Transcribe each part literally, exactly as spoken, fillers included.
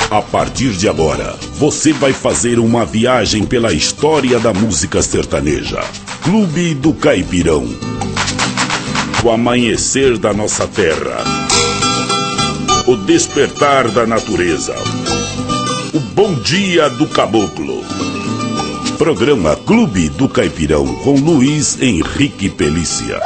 A partir de agora, você vai fazer uma viagem pela história da música sertaneja. Clube do Caipirão. O amanhecer da nossa terra. O despertar da natureza. O bom dia do caboclo. Programa Clube do Caipirão com Luiz Henrique Pelícia.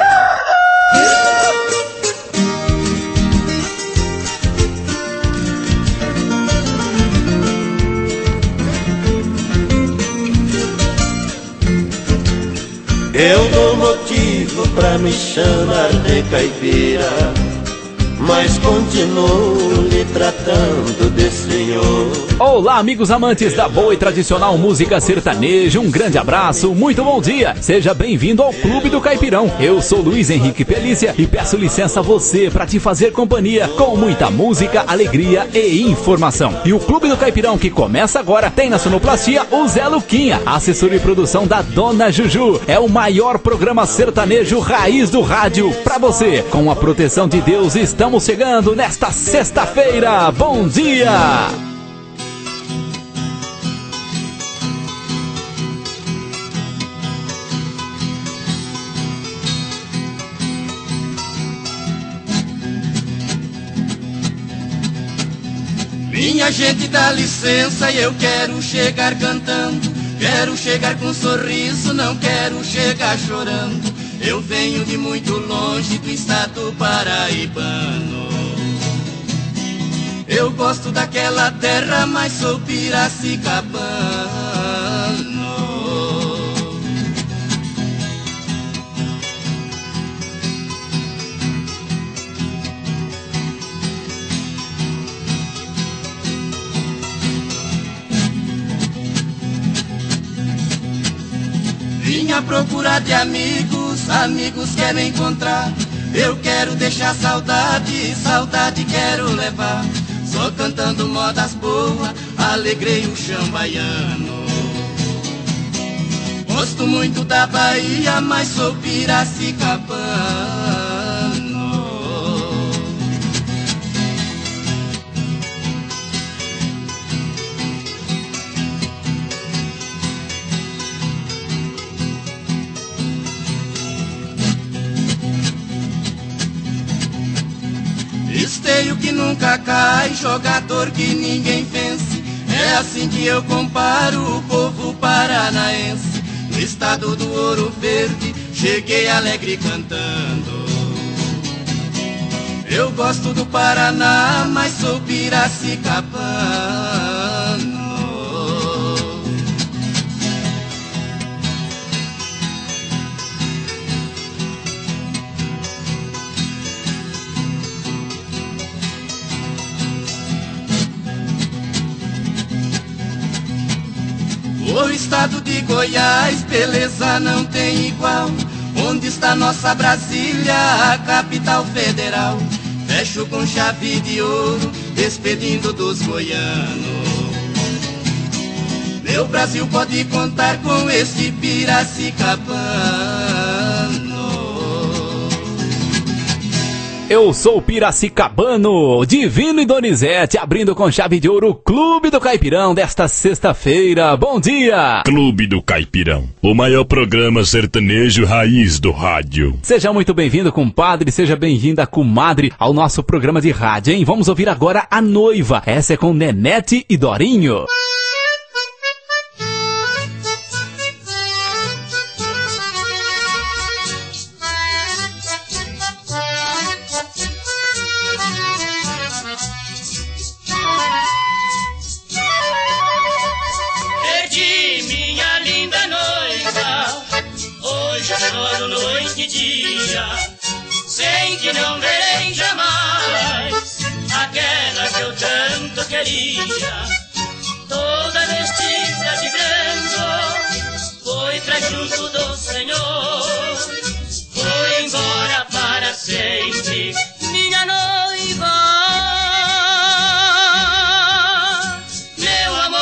Eu dou motivo pra me chamar de caipira, mas continuo lhe tratando de senhor. Olá, amigos amantes da boa e tradicional música sertaneja, um grande abraço, muito bom dia. Seja bem-vindo ao Clube do Caipirão. Eu sou Luiz Henrique Pelícia e peço licença a você para te fazer companhia com muita música, alegria e informação. E o Clube do Caipirão que começa agora tem na sonoplastia o Zé Luquinha, assessor de produção da Dona Juju. É o maior programa sertanejo raiz do rádio para você. Com a proteção de Deus, estamos chegando nesta sexta-feira. Bom dia! Minha gente, dá licença, eu quero chegar cantando, quero chegar com um sorriso, não quero chegar chorando. Eu venho de muito longe do estado paraibano. Eu gosto daquela terra, mas sou piracicabano. Vim à procura de amigos, amigos quero encontrar. Eu quero deixar saudade, saudade quero levar. Só cantando modas boas, alegrei o chão baiano. Gosto muito da Bahia, mas sou piracicabano. Esteio que nunca cai, jogador que ninguém vence. É assim que eu comparo o povo paranaense. No estado do Ouro Verde, cheguei alegre cantando. Eu gosto do Paraná, mas sou piracicabano. O estado de Goiás, beleza não tem igual. Onde está nossa Brasília, a capital federal? Fecho com chave de ouro, despedindo dos goianos. Meu Brasil pode contar com esse piracicabano. Eu sou o piracicabano, Divino e Donizete, abrindo com chave de ouro o Clube do Caipirão desta sexta-feira. Bom dia! Clube do Caipirão, o maior programa sertanejo raiz do rádio. Seja muito bem-vindo, compadre, seja bem-vinda, comadre, ao nosso programa de rádio, hein? Vamos ouvir agora a noiva. Essa é com Nenete e Dorinho. Noite e dia, sei que não verei jamais aquela que eu tanto queria. Toda vestida de branco foi pra junto do Senhor, foi embora para sempre, minha noiva, meu amor.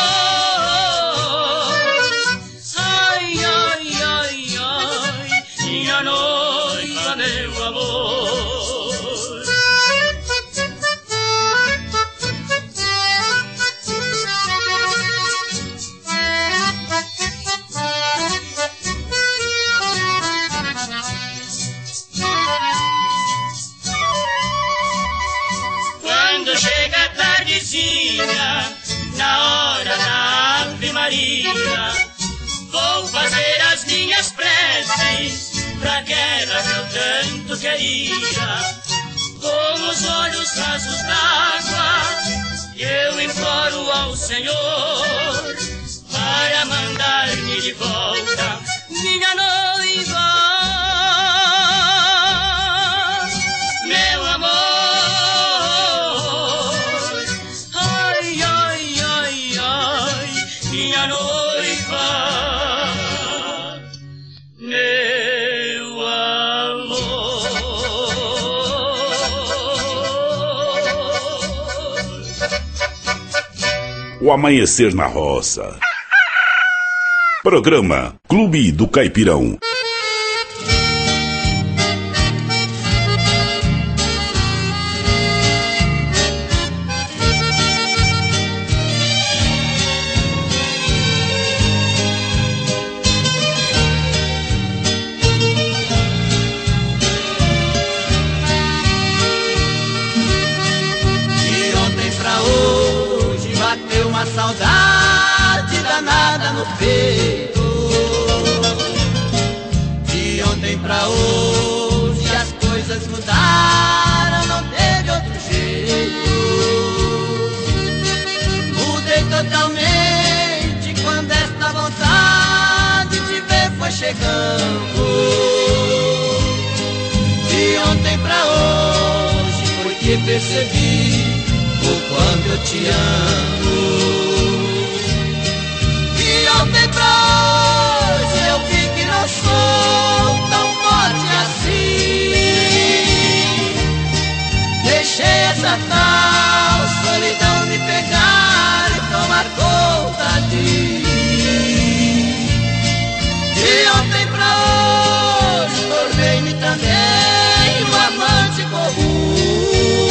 Ai, ai, ai, ai, minha noiva, meu amor. pra guerra que eu tanto queria. Com os olhos rasos d'água, eu imploro ao Senhor para mandar-me de volta minha noiva, meu amor. Ai, ai, ai, ai, minha noiva, meu amor. O Amanhecer na Roça. Programa Clube do Caipirão. De ontem pra hoje bateu uma saudade danada no peito. De ontem pra hoje as coisas mudaram, não teve outro jeito. Mudei totalmente quando esta vontade de ver foi chegando. De ontem pra hoje foi que percebi o quanto eu te amo. De ontem pra hoje eu vi que não sou tão forte assim. Deixei essa tal solidão me pegar e tomar conta de mim. De ontem pra hoje tornei-me também um amante comum.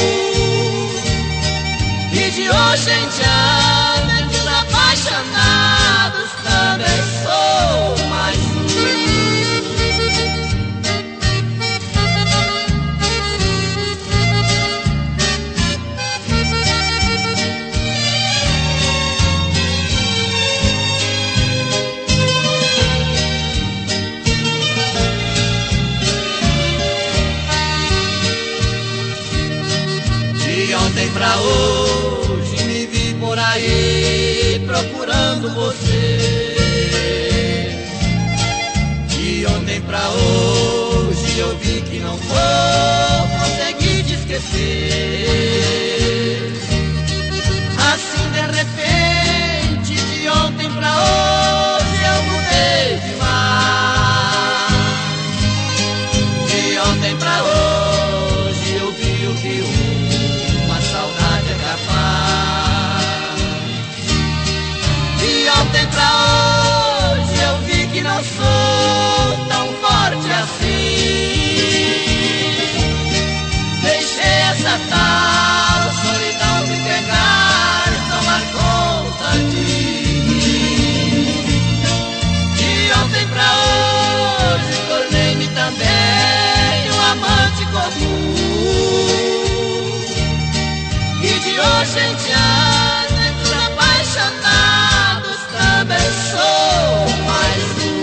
E de hoje em diante os apaixonados também sou mais um. De ontem pra hoje me vi por aí procurando você. De ontem pra hoje eu vi que não vou conseguir te esquecer. Assim de repente, de ontem pra hoje eu mudei demais. De ontem pra hoje eu vi o que uma saudade é capaz. De ontem pra hoje eu vi que não sou tão forte assim. Deixei essa tal solidão me pegar e tomar conta de mim. De ontem pra hoje tornei-me também um amante comum. E de hoje em diante os apaixonados também sou mais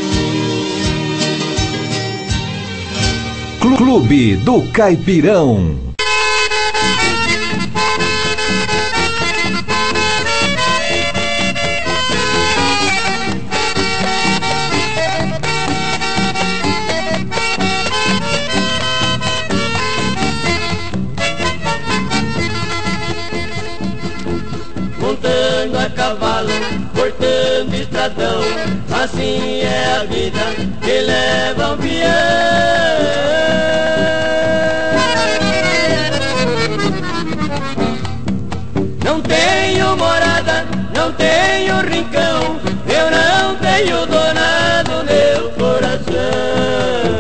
um. Clube do Caipirão. Montando a cavalo, cortando estradão, assim é a vida que leva um peão. Não tenho morada, não tenho rincão, eu não tenho dona do meu coração.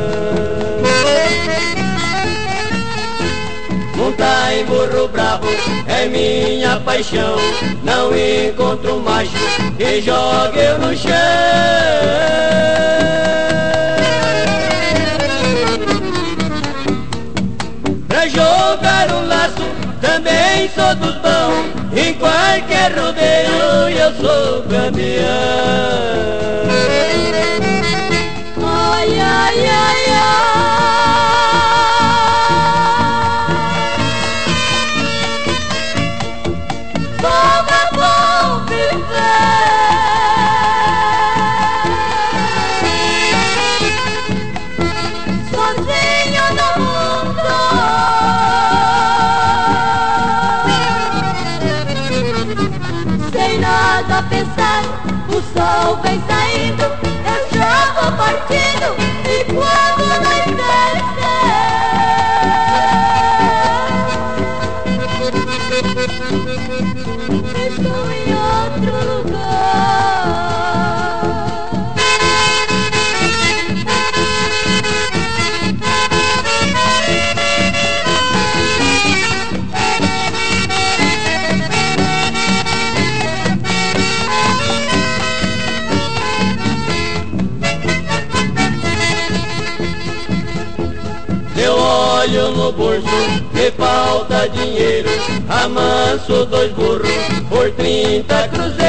Montar em burro bravo é minha paixão, não encontro um macho que jogue eu no chão. Pra jogar um laço também sou do bom, em qualquer rodeio eu sou campeão. Ai, ai, ai. olho no bolso, me falta dinheiro, amanso dois burros por trinta cruzeiros.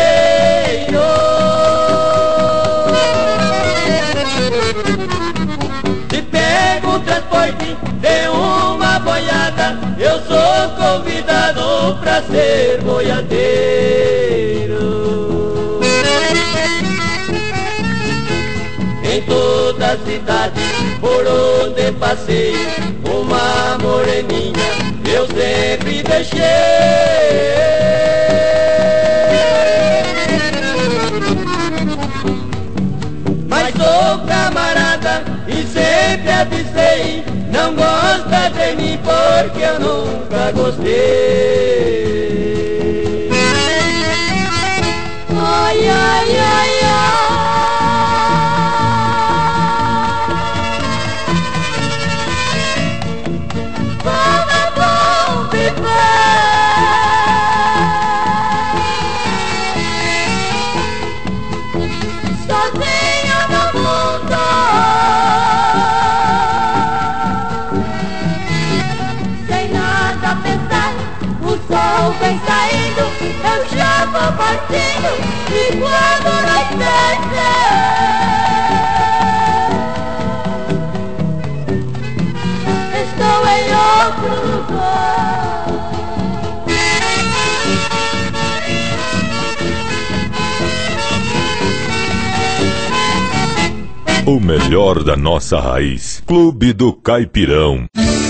Se pego o transporte de uma boiada, eu sou convidado pra ser boiadeiro. Em toda a cidade por onde passei, uma moreninha eu sempre deixei. Mas sou camarada e sempre avisei, não gosta de mim porque eu nunca gostei. Ai, ai, ai, ai. Vem saindo, eu já vou partindo, e quando anoitecer, estou em outro lugar. O melhor da nossa raiz. Clube do Caipirão.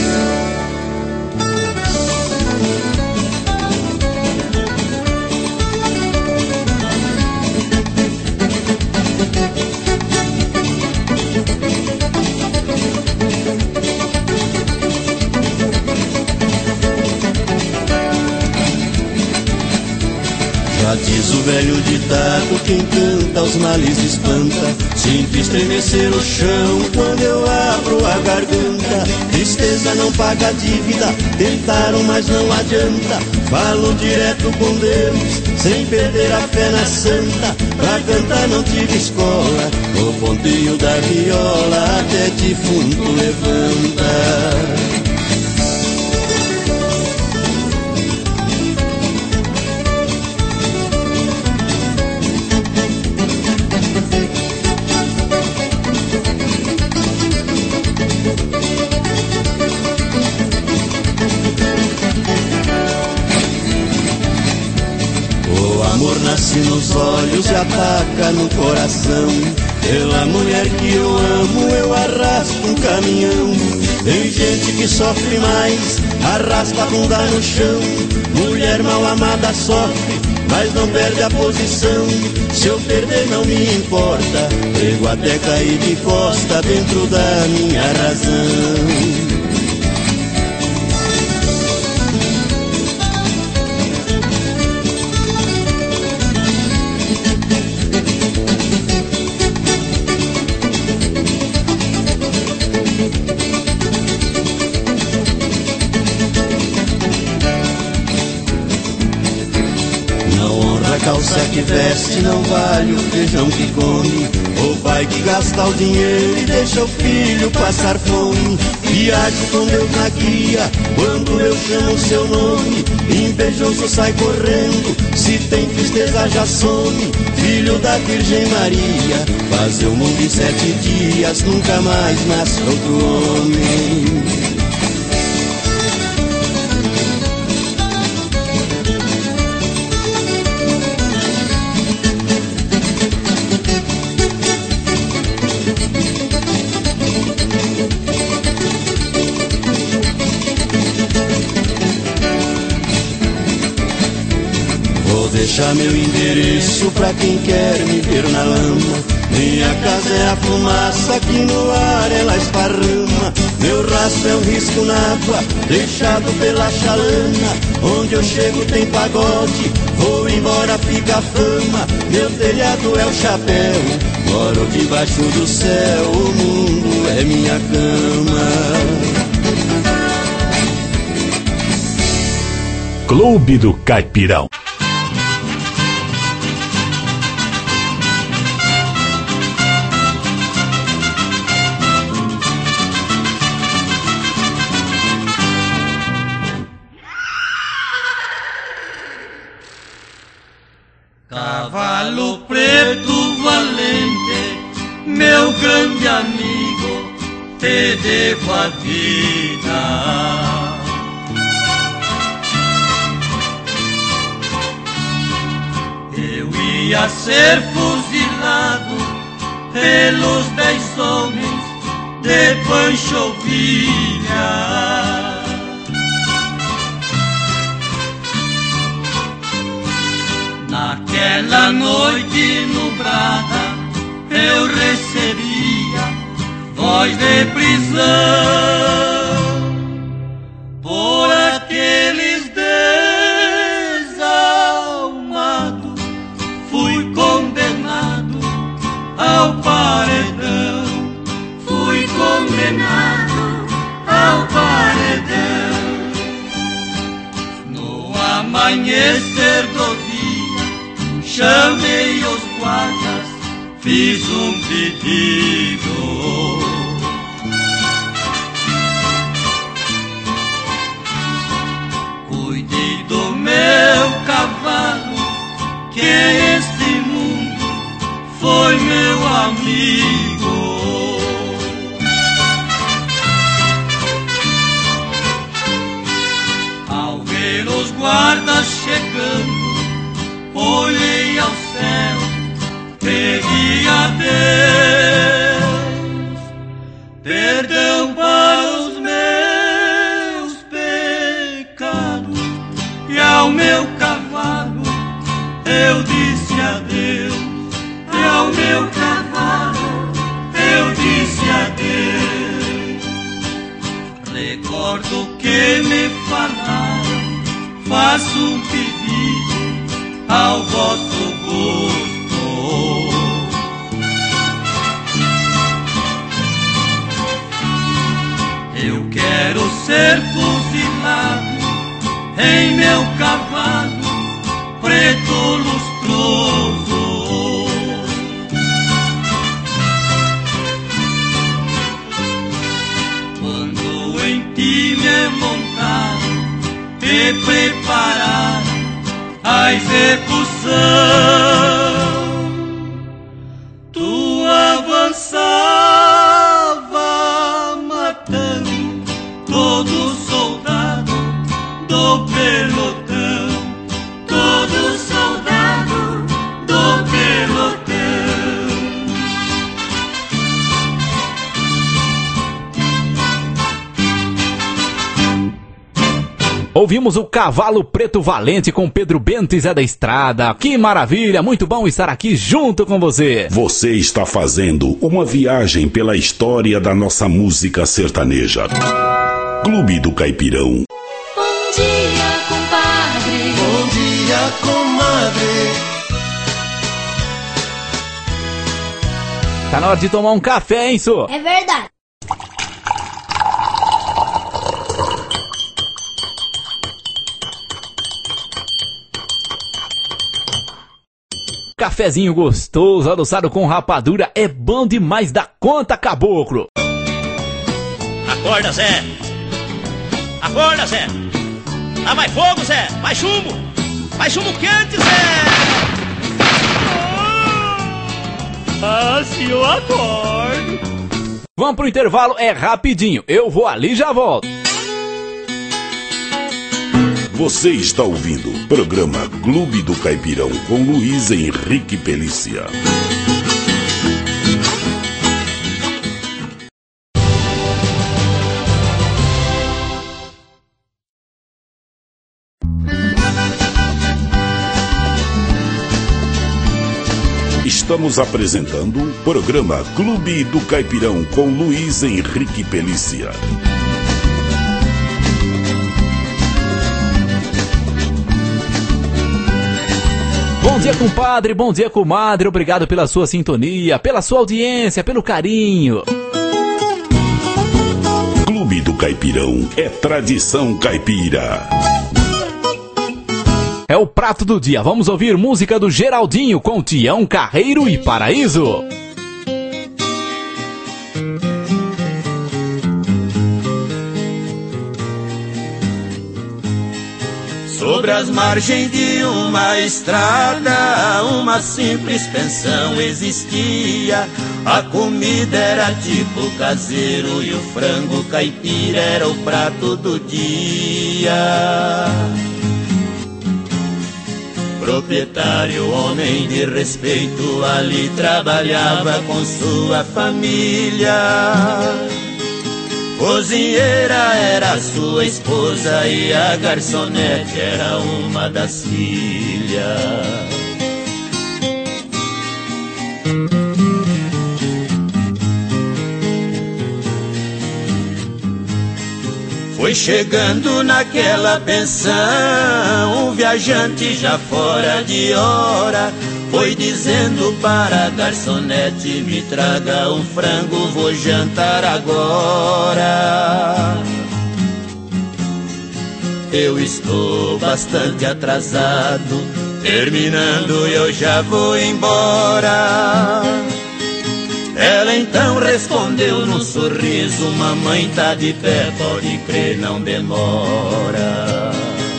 Já diz o velho ditado, quem canta os males espanta. Sinto estremecer o chão quando eu abro a garganta. Tristeza não paga dívida, tentaram mas não adianta. Falo direto com Deus, sem perder a fé na santa. Pra cantar não tive escola, o ponteio da viola até defunto levanta. Nasce nos olhos e ataca no coração. Pela mulher que eu amo eu arrasto um caminhão. Tem gente que sofre mais, arrasta a bunda no chão. Mulher mal amada sofre, mas não perde a posição. Se eu perder não me importa, prego até cair de costa dentro da minha razão. Calça que veste não vale o feijão que come. O pai que gasta o dinheiro e deixa o filho passar fome. Viajo com Deus na guia quando eu chamo seu nome. Invejoso sai correndo, se tem tristeza já some. Filho da Virgem Maria, fazer o mundo em sete dias, nunca mais nasce outro homem. Deixa meu endereço pra quem quer me ver na lama. Minha casa é a fumaça que no ar ela esparrama. Meu rastro é um risco na água, deixado pela chalana. Onde eu chego tem pagode, vou embora fica a fama. Meu telhado é o chapéu, moro debaixo do céu. O mundo é minha cama. Clube do Caipirão. te devo a vida. Eu ia ser fuzilado pelos dez homens de Pancho Villa. Naquela noite nublada eu recebia voz de prisão por aqueles desalmados. Fui condenado ao paredão, fui condenado ao paredão. No amanhecer do dia chamei os guardas, fiz um pedido. Cuide do meu cavalo, que este mundo foi meu amigo. Ao ver os guardas chegando, olhei ao céu, pedi a Deus perdão para os meus pecados, e ao meu cavalo eu disse adeus, e ao meu cavalo eu disse adeus. Recordo que me falaram, faço um pedido ao vosso gosto. Eu quero ser fuzilado em meu cavalo preto lustroso. Quando em ti me montaram e prepararam a execução, tu avançava matando todo soldado do pelotão, todo soldado do pelotão. Ouvimos o Cavalo Preto Valente com Pedro Bento e Zé da Estrada. Que maravilha, muito bom estar aqui junto com você. Você está fazendo uma viagem pela história da nossa música sertaneja. Clube do Caipirão. Bom dia, compadre. Bom dia, comadre. Tá na hora de tomar um café, hein, Sô? É verdade. Cafezinho gostoso, adoçado com rapadura, é bom demais da conta, caboclo. Acorda, Zé! Acorda, Zé! Dá mais fogo, Zé! Mais chumbo! Mais chumbo quente, Zé! Ah, se eu acordo! Vamos pro intervalo, é rapidinho. Eu vou ali e já volto. Você está ouvindo o programa Clube do Caipirão com Luiz Henrique Pelícia. Estamos apresentando o programa Clube do Caipirão com Luiz Henrique Pelícia. Bom dia, compadre, bom dia, comadre. Obrigado pela sua sintonia, pela sua audiência, pelo carinho. Clube do Caipirão é tradição caipira. É o prato do dia. Vamos ouvir música do Geraldinho com Tião Carreiro e Paraíso. Sou Sobre as margens de uma estrada, uma simples pensão existia. A comida era tipo caseiro e o frango caipira era o prato do dia. Proprietário, homem de respeito, ali trabalhava com sua família. Cozinheira era sua esposa e a garçonete era uma das filhas. Foi chegando naquela pensão um viajante já fora de hora. Foi dizendo para a garçonete: me traga um frango, vou jantar agora. Eu estou bastante atrasado, terminando eu já vou embora. Ela então respondeu num sorriso: mamãe tá de pé, pode crer, não demora.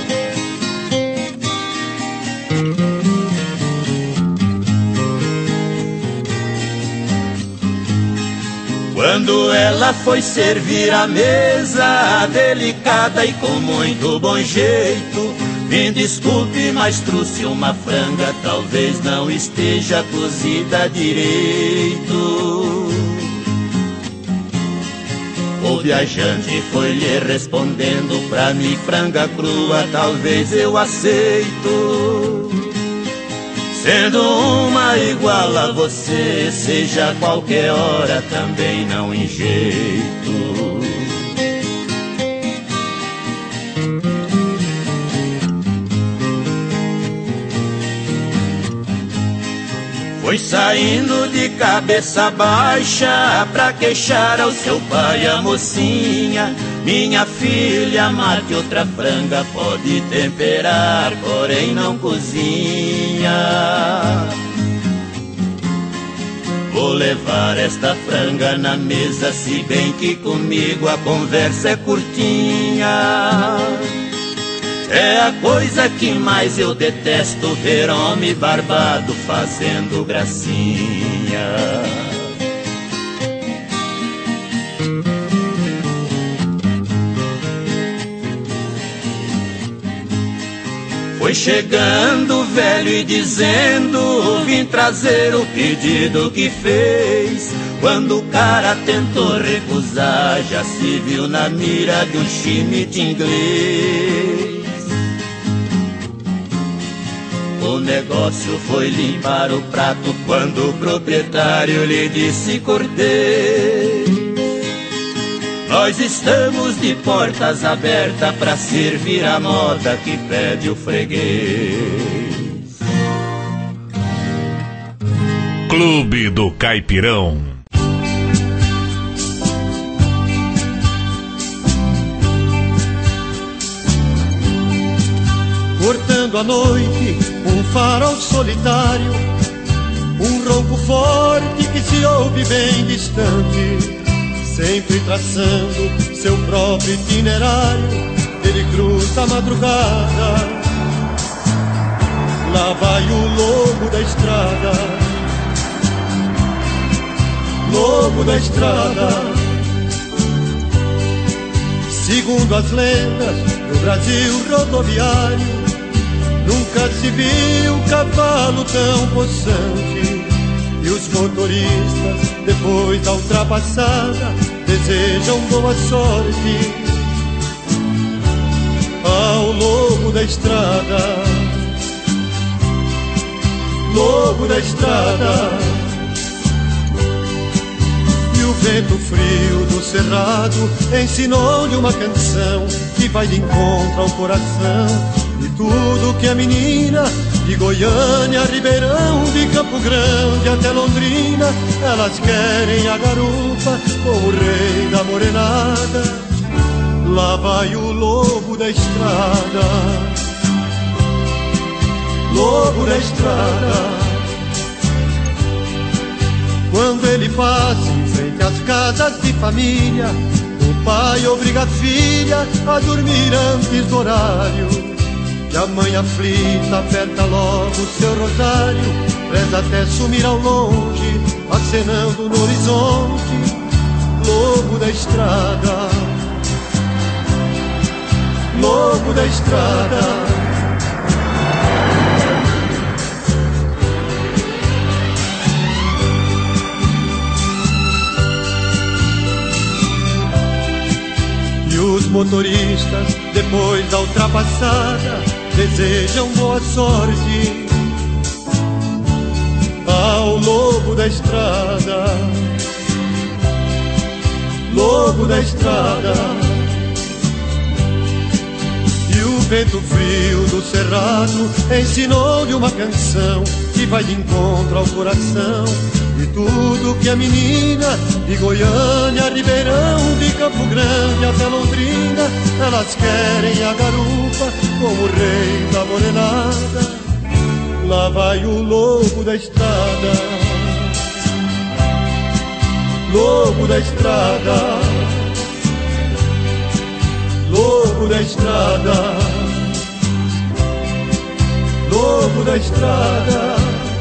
Quando ela foi servir a mesa, delicada e com muito bom jeito: me desculpe, mas trouxe uma franga, talvez não esteja cozida direito. O viajante foi lhe respondendo: pra mim franga crua talvez eu aceito. Sendo uma igual a você, seja qualquer hora também não em jeito. Foi saindo de cabeça baixa pra queixar ao seu pai a mocinha: minha filha, mate outra franga, pode temperar, porém não cozinha. Vou levar esta franga na mesa, se bem que comigo a conversa é curtinha. É a coisa que mais eu detesto, ver homem barbado fazendo gracinha. Foi chegando o velho e dizendo: vim trazer o pedido que fez. Quando o cara tentou recusar, já se viu na mira de um chimite inglês. O negócio foi limpar o prato quando o proprietário lhe disse: cortei. Nós estamos de portas abertas pra servir a moda que pede o freguês. Clube do Caipirão. Cortando a noite, um farol solitário, um ronco forte que se ouve bem distante, sempre traçando seu próprio itinerário. Ele cruza a madrugada, lá vai o lobo da estrada, lobo da estrada. Segundo as lendas do Brasil rodoviário, nunca se viu cavalo tão possante. E os motoristas, depois da ultrapassada, desejam boa sorte ao lobo da estrada, lobo da estrada. E o vento frio do cerrado ensinou-lhe uma canção que vai de encontro ao coração. E tudo que a menina de Goiânia, Ribeirão, de Campo Grande até Londrina, elas querem a garupa com o rei da morenada. Lá vai o lobo da estrada, lobo da estrada. Quando ele passa em frente às casas de família, o pai obriga a filha a dormir antes do horário. que a mãe aflita aperta logo seu rosário, reza até sumir ao longe, acenando no horizonte, lobo da estrada, lobo da estrada. E os motoristas, depois da ultrapassada, desejam boa sorte ao lobo da estrada, lobo da estrada. E o vento frio do cerrado ensinou-lhe uma canção que vai de encontro ao coração de tudo que a menina de Goiânia, Ribeirão, de Campo Grande até Londrina, elas querem a garupa como o rei da morenada. Lá vai o lobo da estrada, lobo da estrada, lobo da estrada, lobo da estrada,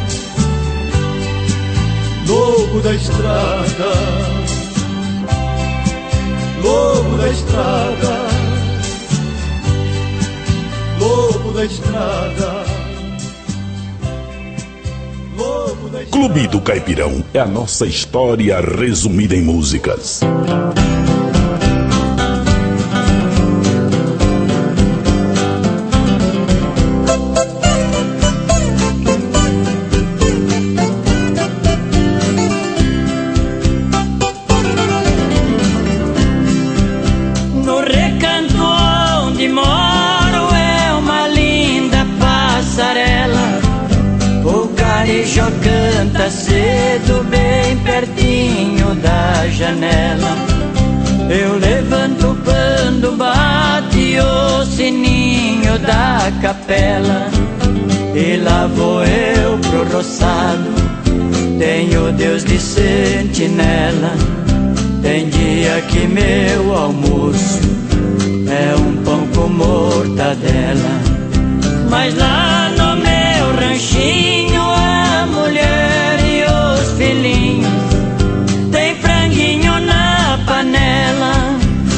lobo da estrada, lobo da estrada, lobo da estrada, lobo da estrada. Clube do Caipirão é a nossa história resumida em músicas. Canta cedo bem pertinho da janela. Eu levanto quando bate o sininho da capela. E lá vou eu pro roçado, tenho Deus de sentinela. Tem dia que meu almoço é um pão com mortadela. Mas lá no meu ranchinho a mulher e os filhinhos tem franguinho na panela.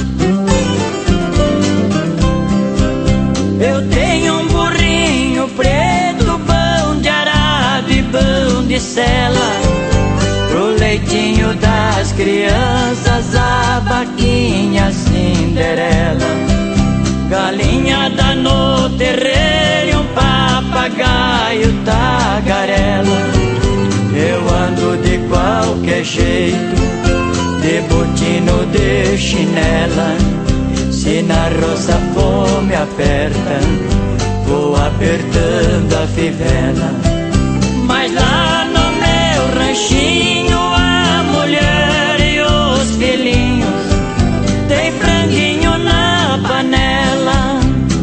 Eu tenho um burrinho preto, pão de arado e pão de sela. Pro leitinho das crianças a vaquinha Cinderela. Galinhada no terreiro e um papagaio tagarela. Eu ando de qualquer jeito, de botino de chinela. Se na roça a fome aperta, vou apertando a fivela. Mas lá no meu ranchinho a mulher e os filhinhos tem franguinho na panela.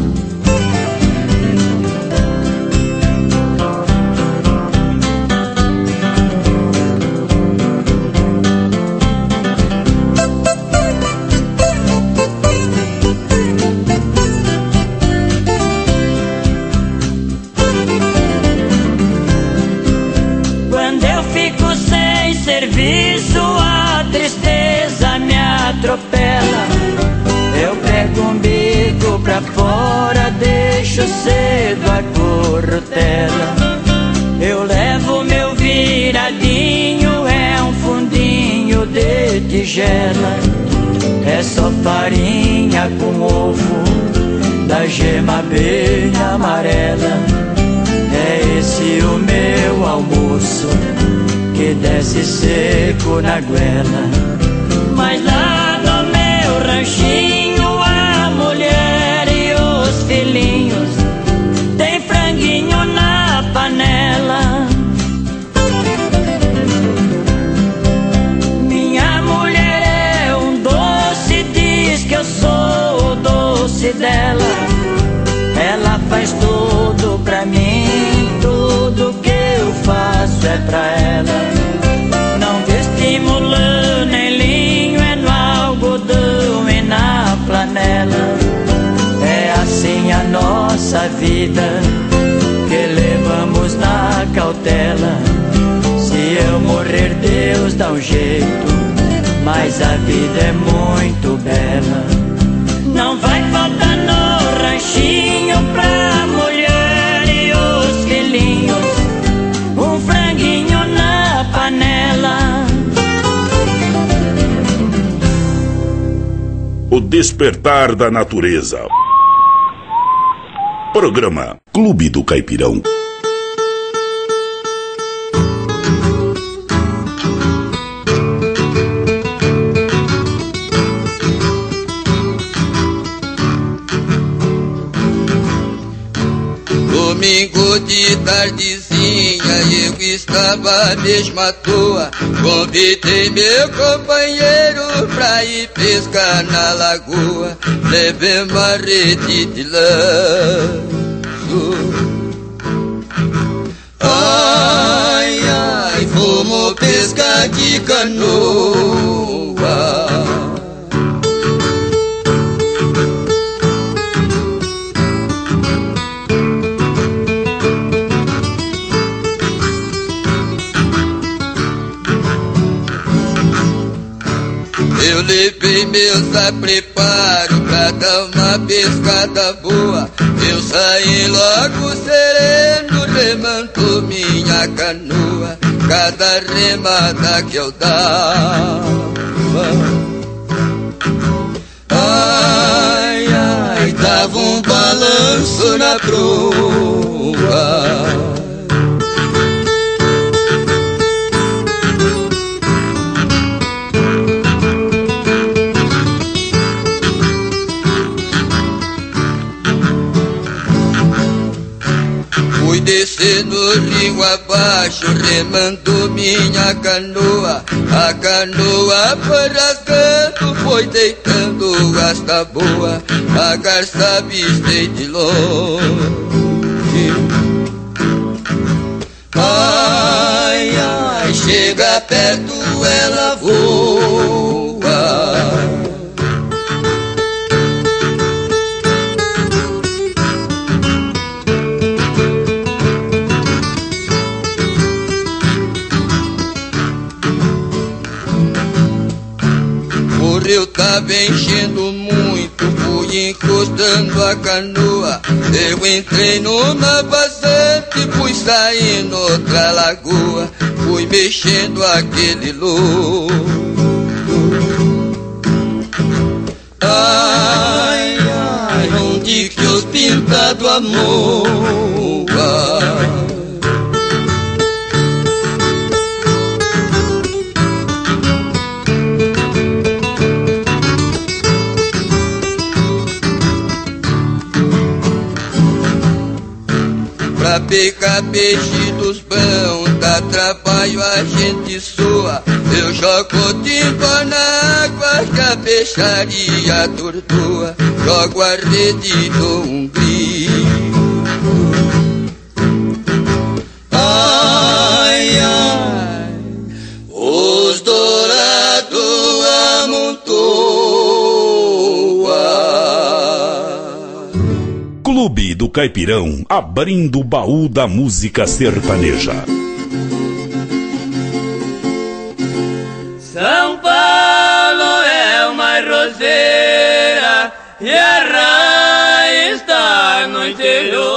Quando eu fico sem serviço, a tristeza me atropela. Eu pego um bico pra fora, deixo cedo a corrutela. Eu levo meu viradinho, é um fundinho de tigela. É só farinha com ovo, da gema bem amarela. É esse o meu almoço, que desce seco na goela. Mas lá no meu ranchinho a mulher e os filhinhos tem franguinho na panela. Minha mulher é um doce, diz que eu sou o doce dela. Ela faz tudo pra mim, tudo que eu faço é pra ela. Não vestimos lã nem linho, é no vida que levamos na cautela. Se eu morrer, Deus dá um jeito, mas a vida é muito bela. Não vai faltar no ranchinho pra mulher e os filhinhos um franguinho na panela. O despertar da natureza. Programa Clube do Caipirão. Domingo de tardezinha eu estava mesmo à toa. Convidei meu companheiro pra ir pescar na lagoa. Levei uma rede de lanço. Ai, ai, fomos pescar de canoa. Eu levei meus preparo pra dar uma pescada boa. Eu saí logo sereno, remando minha canoa. Cada remada que eu dava, ai, ai, dava um balanço na proa. Descer no rio abaixo, remando minha canoa. A canoa foi rasgando, foi deitando as taboas. A garça avistei de longe. Ai, ai, chega perto, ela voa. O rio tava enchendo muito, fui encostando a canoa. Eu entrei numa vazante, fui saindo outra lagoa. Fui mexendo aquele lodo. Ai, ai, onde que os pintados amor? Pra pegar peixe dos bons, dá trabalho, a gente soa. Eu jogo timba na água que a peixaria atordoa. Jogo a rede e dou um grito. Ai, ai, os dourados amontoa. Clube do Caipirão, abrindo o baú da música sertaneja. São Paulo é uma roseira e a raiz está no interior.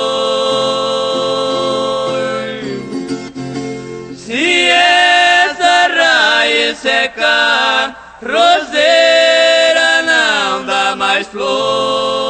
Se essa raiz secar, roseira não dá mais flor.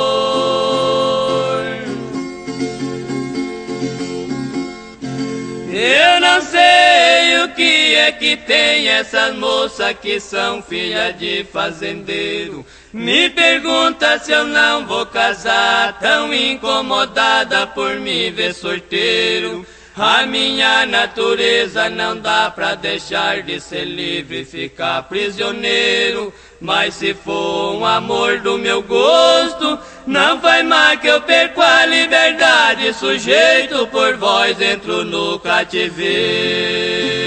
Eu não sei o que é que tem essas moças que são filhas de fazendeiro. Me pergunta se eu não vou casar, tão incomodada por me ver sorteiro. A minha natureza não dá pra deixar de ser livre e ficar prisioneiro. Mas se for um amor do meu gosto, não faz mal que eu perco a liberdade. Sujeito por vós entro no cativeiro.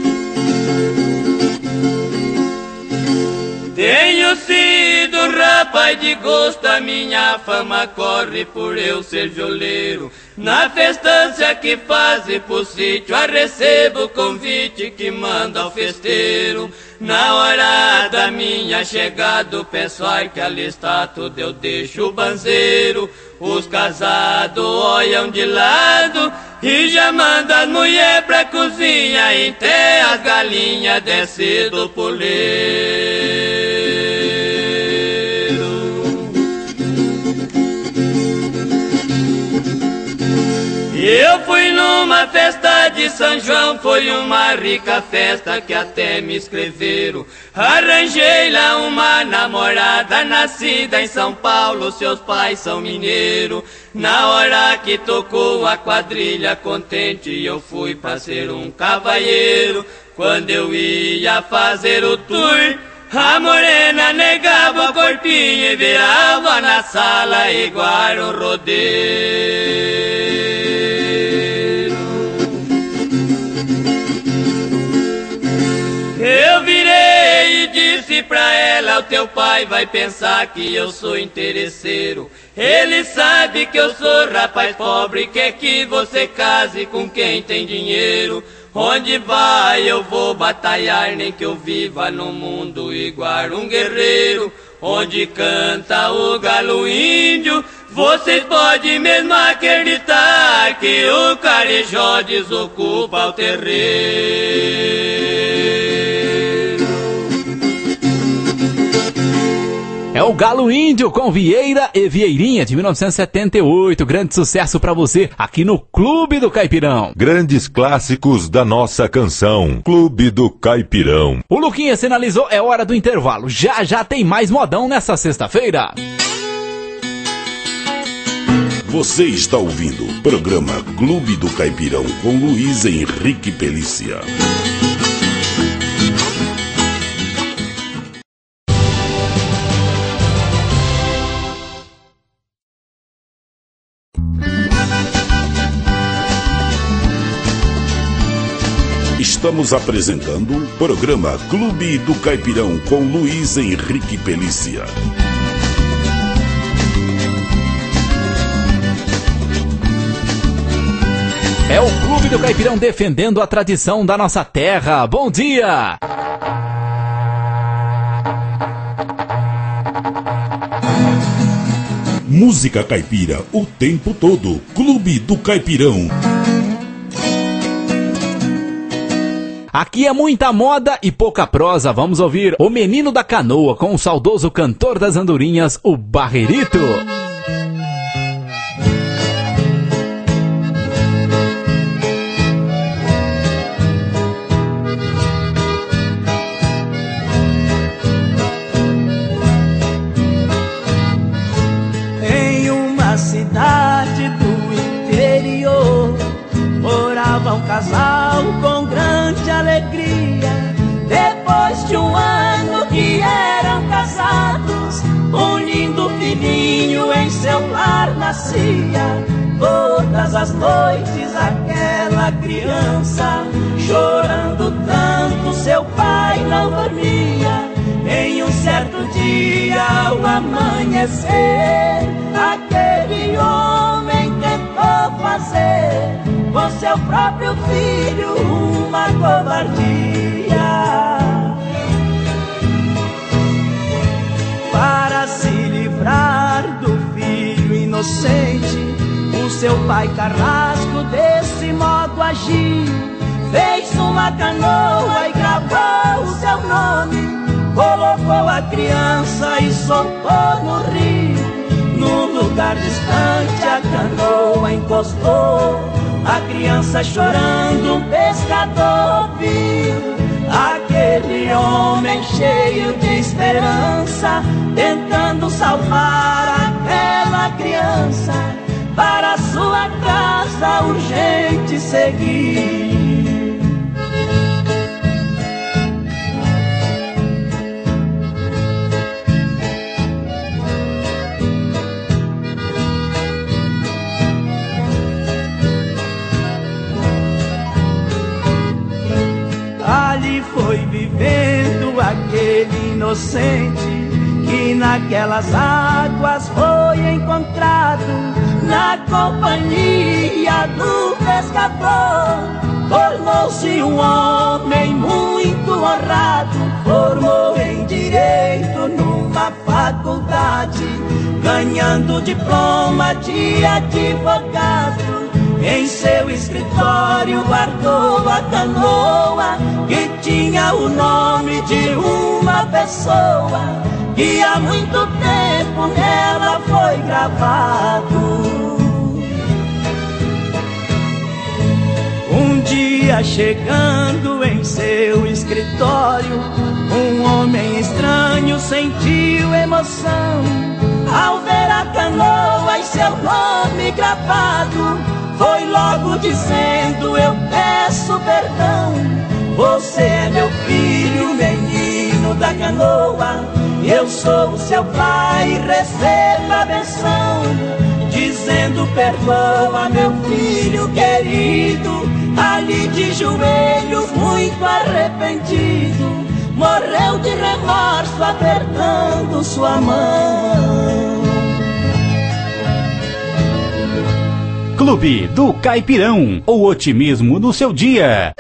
Tenho sido rapaz de gosto, a minha fama corre por eu ser joleiro. Na festança que fazem pro sítio, eu recebo o convite que manda ao festeiro. Na hora da minha chegada, peço ai que alistar tudo, eu deixo o banzeiro. Os casados olham de lado e já mandam as mulheres pra cozinha, e até as galinhas descem do poleiro. Eu fui numa festa de São João, foi uma rica festa que até me escreveram. Arranjei lá uma namorada nascida em São Paulo, seus pais são mineiros. Na hora que tocou a quadrilha contente, eu fui pra ser um cavalheiro. Quando eu ia fazer o tour, a morena negava o corpinho e virava na sala igual um rodeio. Eu virei e disse pra ela, o teu pai vai pensar que eu sou interesseiro. Ele sabe que eu sou rapaz pobre, quer que você case com quem tem dinheiro. Onde vai eu vou batalhar, nem que eu viva no mundo igual um guerreiro. Onde canta o galo índio, vocês podem mesmo acreditar que o Carijó desocupa o terreiro. É o Galo Índio com Vieira e Vieirinha de mil novecentos e setenta e oito. Grande sucesso pra você aqui no Clube do Caipirão. Grandes clássicos da nossa canção. Clube do Caipirão. O Luquinha sinalizou, é hora do intervalo. Já já tem mais modão nessa sexta-feira. Você está ouvindo o programa Clube do Caipirão com Luiz Henrique Pelícia. Estamos apresentando o programa Clube do Caipirão com Luiz Henrique Pelícia. É o Clube do Caipirão defendendo a tradição da nossa terra. Bom dia! Música caipira o tempo todo. Clube do Caipirão. Aqui é muita moda e pouca prosa. Vamos ouvir O Menino da Canoa com o saudoso cantor das andorinhas, o Barrerito. Em uma cidade do interior morava um casal com grande alegria. Depois de um ano que eram casados, um lindo filhinho em seu lar nascia. Todas as noites aquela criança, chorando tanto, seu pai não dormia. Em um certo dia, ao amanhecer, aquele homem tentou fazer com seu próprio filho uma covardia. Para se livrar do filho inocente, o seu pai carrasco desse modo agiu. Fez uma canoa e gravou o seu nome, colocou a criança e soltou no rio. Num lugar distante a canoa encostou, a criança chorando um pescador viu. Aquele homem cheio de esperança, tentando salvar aquela criança, para sua casa urgente seguir. Ali foi vivendo aquele inocente e naquelas águas foi encontrado, na companhia do pescador. Tornou-se um homem muito honrado, formou em direito numa faculdade, ganhando diploma de advogado. Em seu escritório guardou a canoa que tinha o nome de uma pessoa que há muito tempo nela foi gravado. Um dia chegando em seu escritório, um homem estranho sentiu emoção ao ver a canoa e seu nome gravado. Foi logo dizendo: eu peço perdão, você é meu filho, menino da canoa. Eu sou o seu pai, receba a benção. Dizendo: perdoa, meu filho querido. Ali de joelhos, muito arrependido, morreu de remorso, apertando sua mão. Clube do Caipirão, o otimismo no seu dia.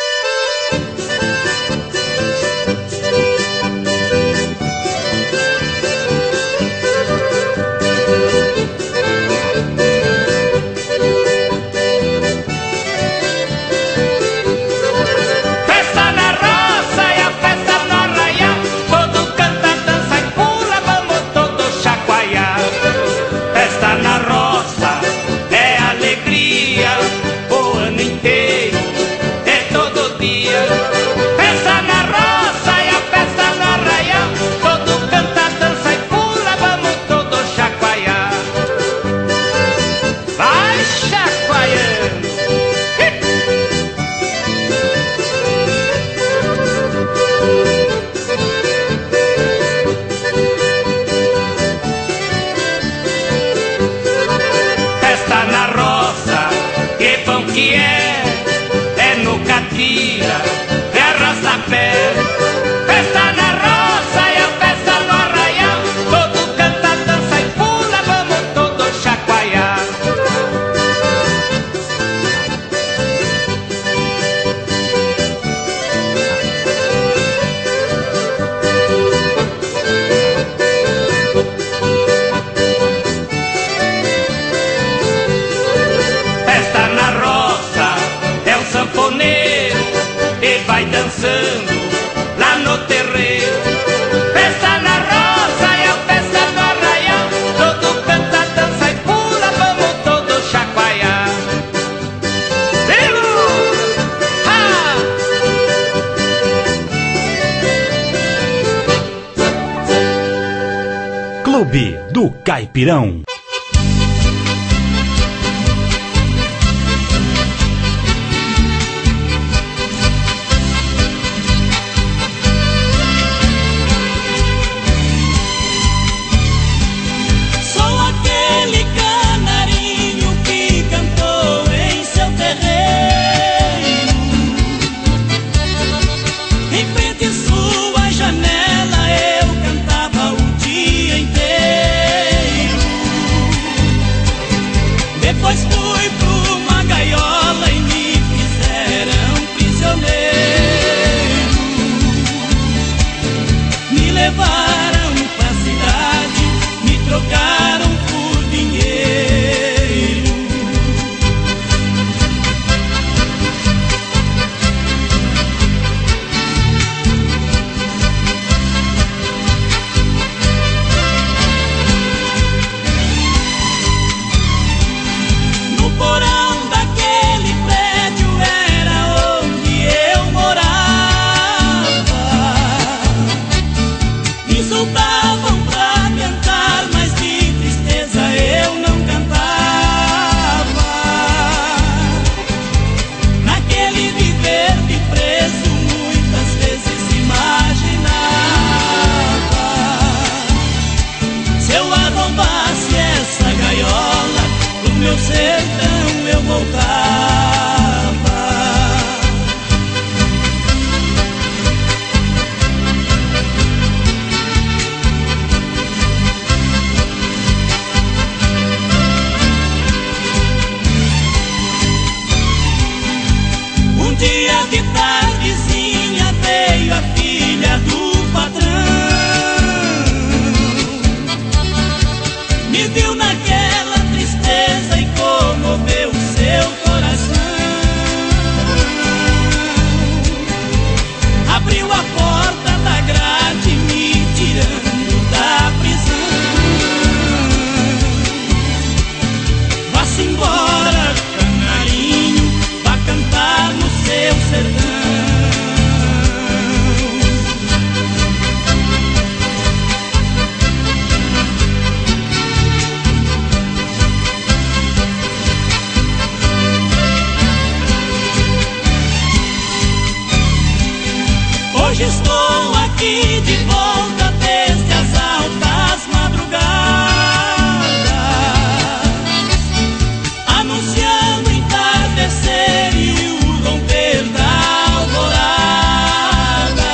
Clube do Caipirão. Janela eu cantava o dia inteiro. Hoje estou aqui de volta desde as altas madrugadas, anunciando o entardecer e o romper da alvorada,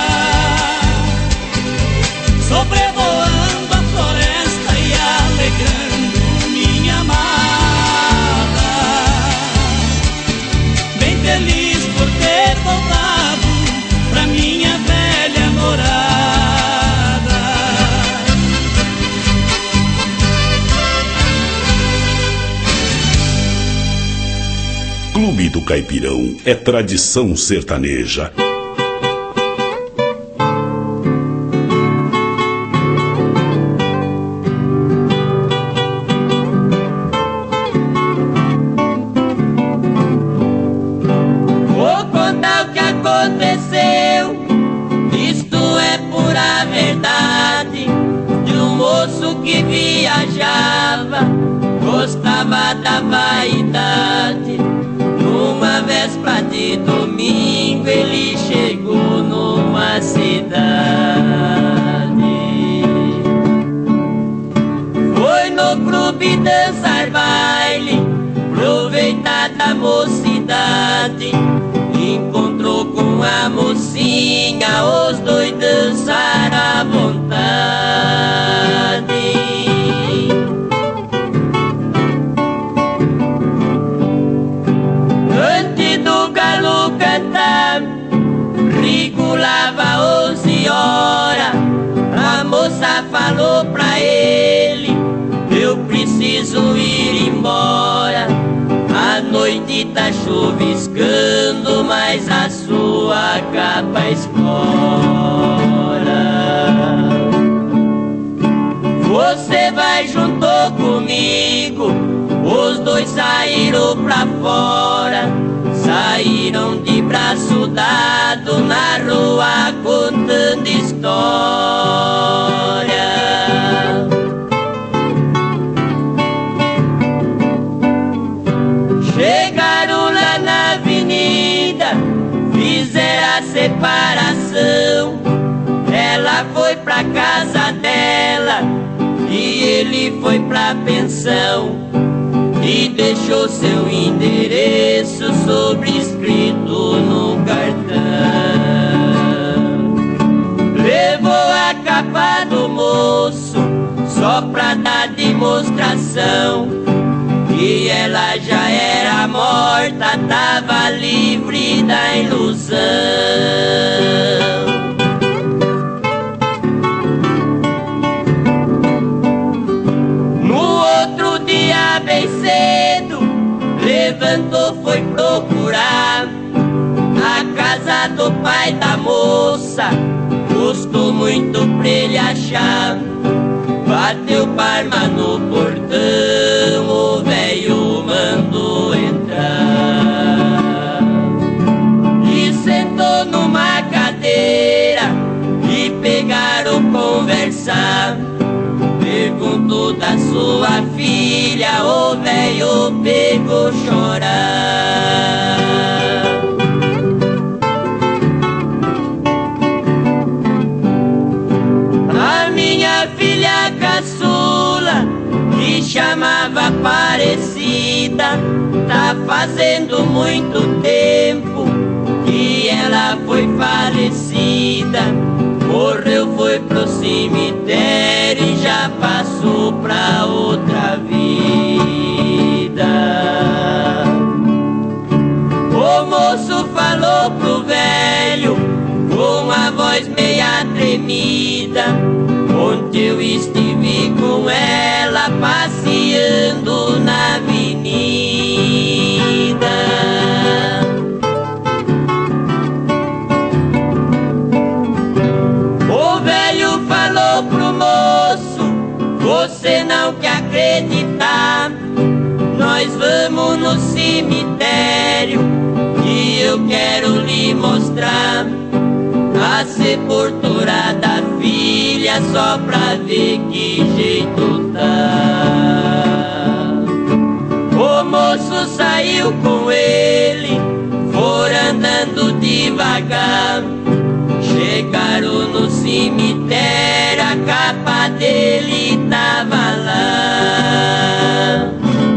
sobrevoando a floresta e alegrando minha amada, bem feliz por ter voltado pra minha velha morada. Clube do Caipirão é tradição sertaneja. Vou contar o que aconteceu, isto é pura verdade, de um moço que viajava, gostava da vaidade. Numa véspera de domingo ele chegou numa cidade, foi no clube dançar baile, aproveitar da mocidade. Encontrou com a mocinha, os dois dançaram à vontade. Antes do galo cantar, regulava onze horas. A moça falou pra ele: eu preciso ir embora. A noite tá chuviscando, mas a sua capa escora. Você vai junto comigo. Os dois saíram pra fora, saíram de braço dado na rua contando história. Chegaram lá na avenida, fizeram a separação. Ela foi pra casa dela e ele foi pra pensão, e deixou seu endereço sobrescrito no cartão. Levou a capa do moço só pra dar demonstração que ela já era morta, tava livre da ilusão. Bem cedo, levantou, foi procurar a casa do pai da moça. Custou muito pra ele achar. Bateu palma no portão, o velho mandou entrar e sentou numa cadeira e pegaram conversar. Perguntou da sua filha, o velho pegou chorar. A minha filha caçula, que chamava Aparecida, tá fazendo muito tempo que ela foi falecida. Morreu, foi pro cemitério e já passou pra outra vida. O moço falou pro velho com a voz meia tremida: ontem eu estive com ela passeando na avenida. Pro moço, você não quer acreditar, nós vamos no cemitério e eu quero lhe mostrar a sepultura da filha, só pra ver que jeito tá. O moço saiu com ele, foram andando devagar, chegaram parou no cemitério, a capa dele tava lá.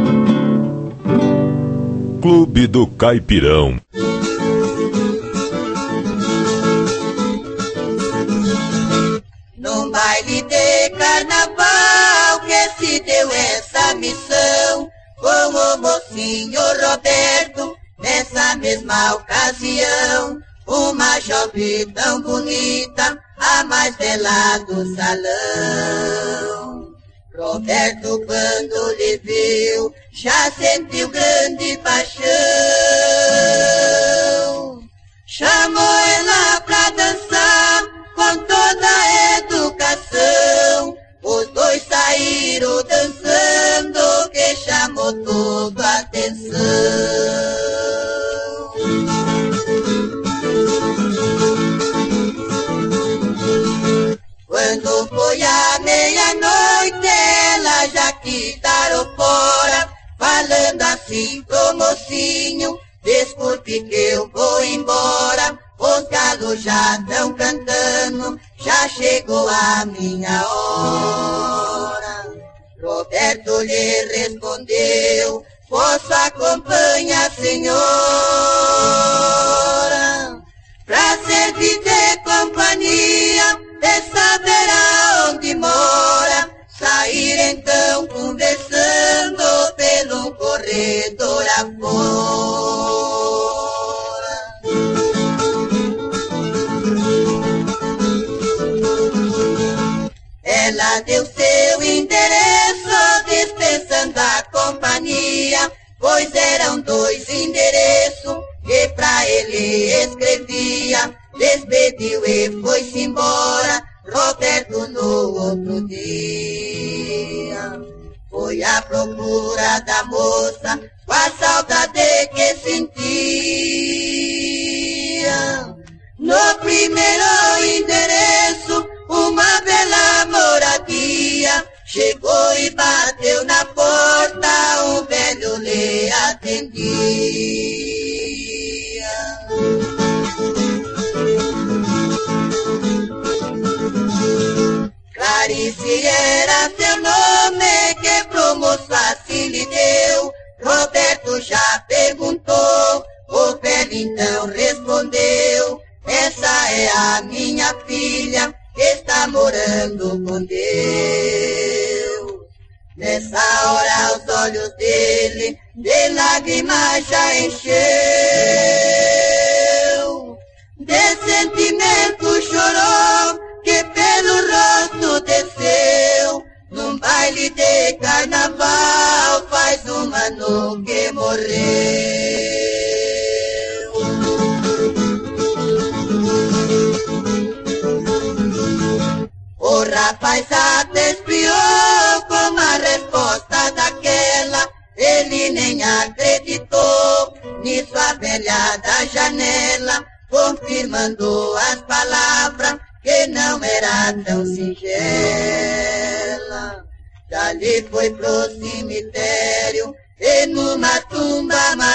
Clube do Caipirão. Num baile de carnaval que se deu essa missão com o mocinho Roberto, nessa mesma ocasião, uma jovem tão bonita, a mais bela do salão. Roberto, quando lhe viu, já sentiu grande paixão. Chamou ela pra dançar com toda a educação. Os dois saíram dançando, que chamou toda a atenção. Quando foi a meia-noite, ela já quitaram fora, falando assim pro mocinho: desculpe que eu vou embora, os galos já estão cantando, já chegou a minha hora. Roberto lhe respondeu: posso acompanhar, senhora, pra servir de companhia, de saber aonde mora. Sair então conversando pelo corredor afora. Ela deu seu endereço, dispensando a companhia, pois eram dois endereços que pra ele escrevia. Despediu e foi-se embora Roberto no outro dia. Foi à procura da moça, com a saudade que sentia. No primeiro endereço, uma bela moradia. Chegou e bateu na porta, um velho lhe atendia. Clarice era seu nome, que pro moço assim lhe deu. Roberto já perguntou, o velho então respondeu: essa é a minha filha, que está morando com Deus. Nessa hora os olhos dele de lágrimas já encheu. De sentimento chorou, que pelo rosto desceu. Num baile de carnaval faz um ano que morreu. O rapaz até espiou com a resposta daquela. Ele nem acreditou nisso, a velha da janela, confirmando as palavras, que não era tão singela. Dali foi pro cemitério e numa tumba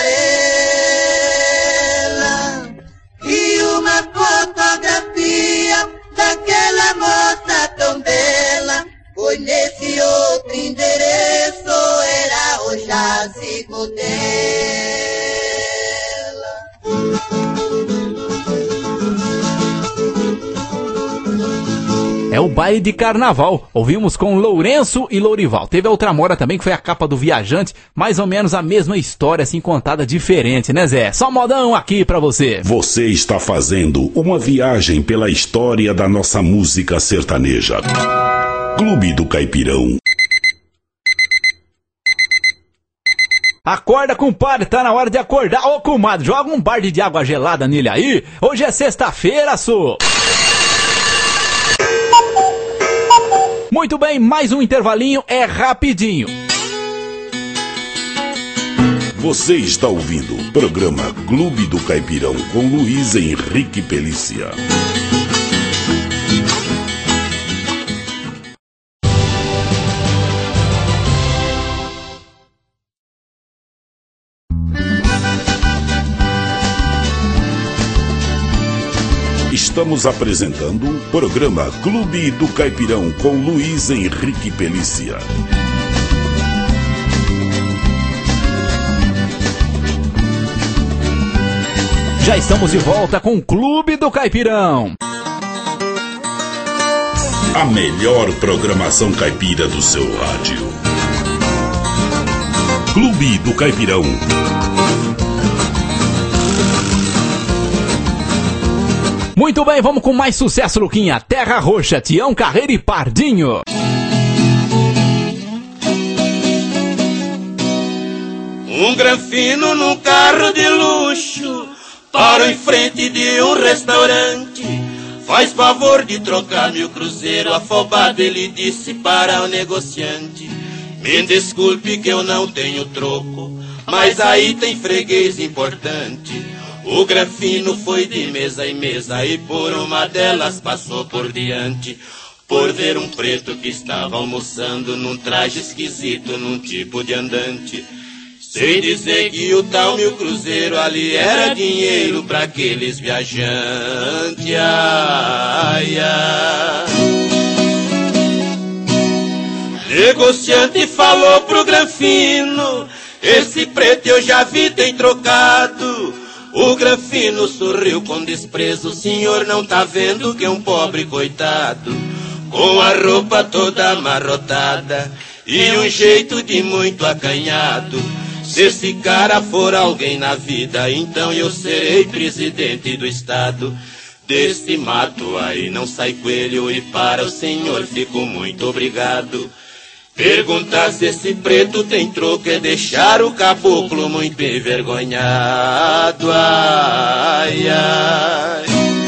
amarela e uma fotografia daquela moça tão bela. Foi nesse outro endereço, era o jazigo dela. É o baile de carnaval. Ouvimos com Lourenço e Lourival. Teve a outra mora também, que foi a capa do Viajante. Mais ou menos a mesma história, assim, contada diferente, né, Zé? Só modão aqui pra você. Você está fazendo uma viagem pela história da nossa música sertaneja. Clube do Caipirão. Acorda, compadre, tá na hora de acordar. Ô, comadre, joga um balde de água gelada nele aí. Hoje é sexta-feira, sô. Muito bem, mais um intervalinho, é rapidinho. Você está ouvindo o programa Clube do Caipirão com Luiz Henrique Pelícia. Estamos apresentando o programa Clube do Caipirão com Luiz Henrique Pelícia. Já estamos de volta com o Clube do Caipirão. A melhor programação caipira do seu rádio. Clube do Caipirão. Muito bem, vamos com mais sucesso, Luquinha. Terra Roxa, Tião Carreira e Pardinho. Um granfino num carro de luxo para em frente de um restaurante. Faz favor de trocar meu cruzeiro. Afobado ele disse para o negociante: me desculpe que eu não tenho troco, mas aí tem freguês importante. O granfino foi de mesa em mesa e por uma delas passou por diante, por ver um preto que estava almoçando num traje esquisito, num tipo de andante. Sem dizer que o tal meu cruzeiro ali era dinheiro pra aqueles viajantes. Ai, ai. Negociante falou pro granfino: esse preto eu já vi tem trocado. O granfino sorriu com desprezo: o senhor não tá vendo que é um pobre coitado, com a roupa toda amarrotada e um jeito de muito acanhado. Se esse cara for alguém na vida, então eu serei presidente do estado. Desse mato aí não sai coelho e para o senhor fico muito obrigado. Perguntar se esse preto tem troco é deixar o caboclo muito envergonhado. Ai, ai.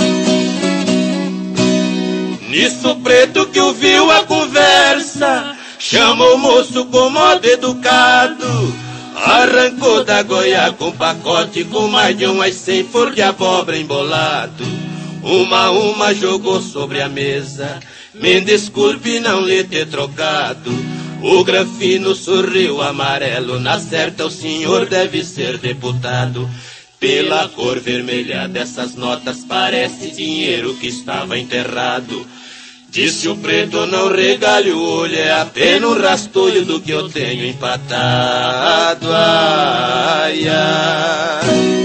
Nisso o preto que ouviu a conversa chamou o moço com modo educado, arrancou da goia com pacote com mais de umas cem flor de abóbora embolado. Uma a uma jogou sobre a mesa: me desculpe não lhe ter trocado. O granfino sorriu amarelo: na certa o senhor deve ser deputado. Pela cor vermelha dessas notas parece dinheiro que estava enterrado. Disse o preto: não regale o olho, é apenas um rastolho do que eu tenho empatado. Ai, ai.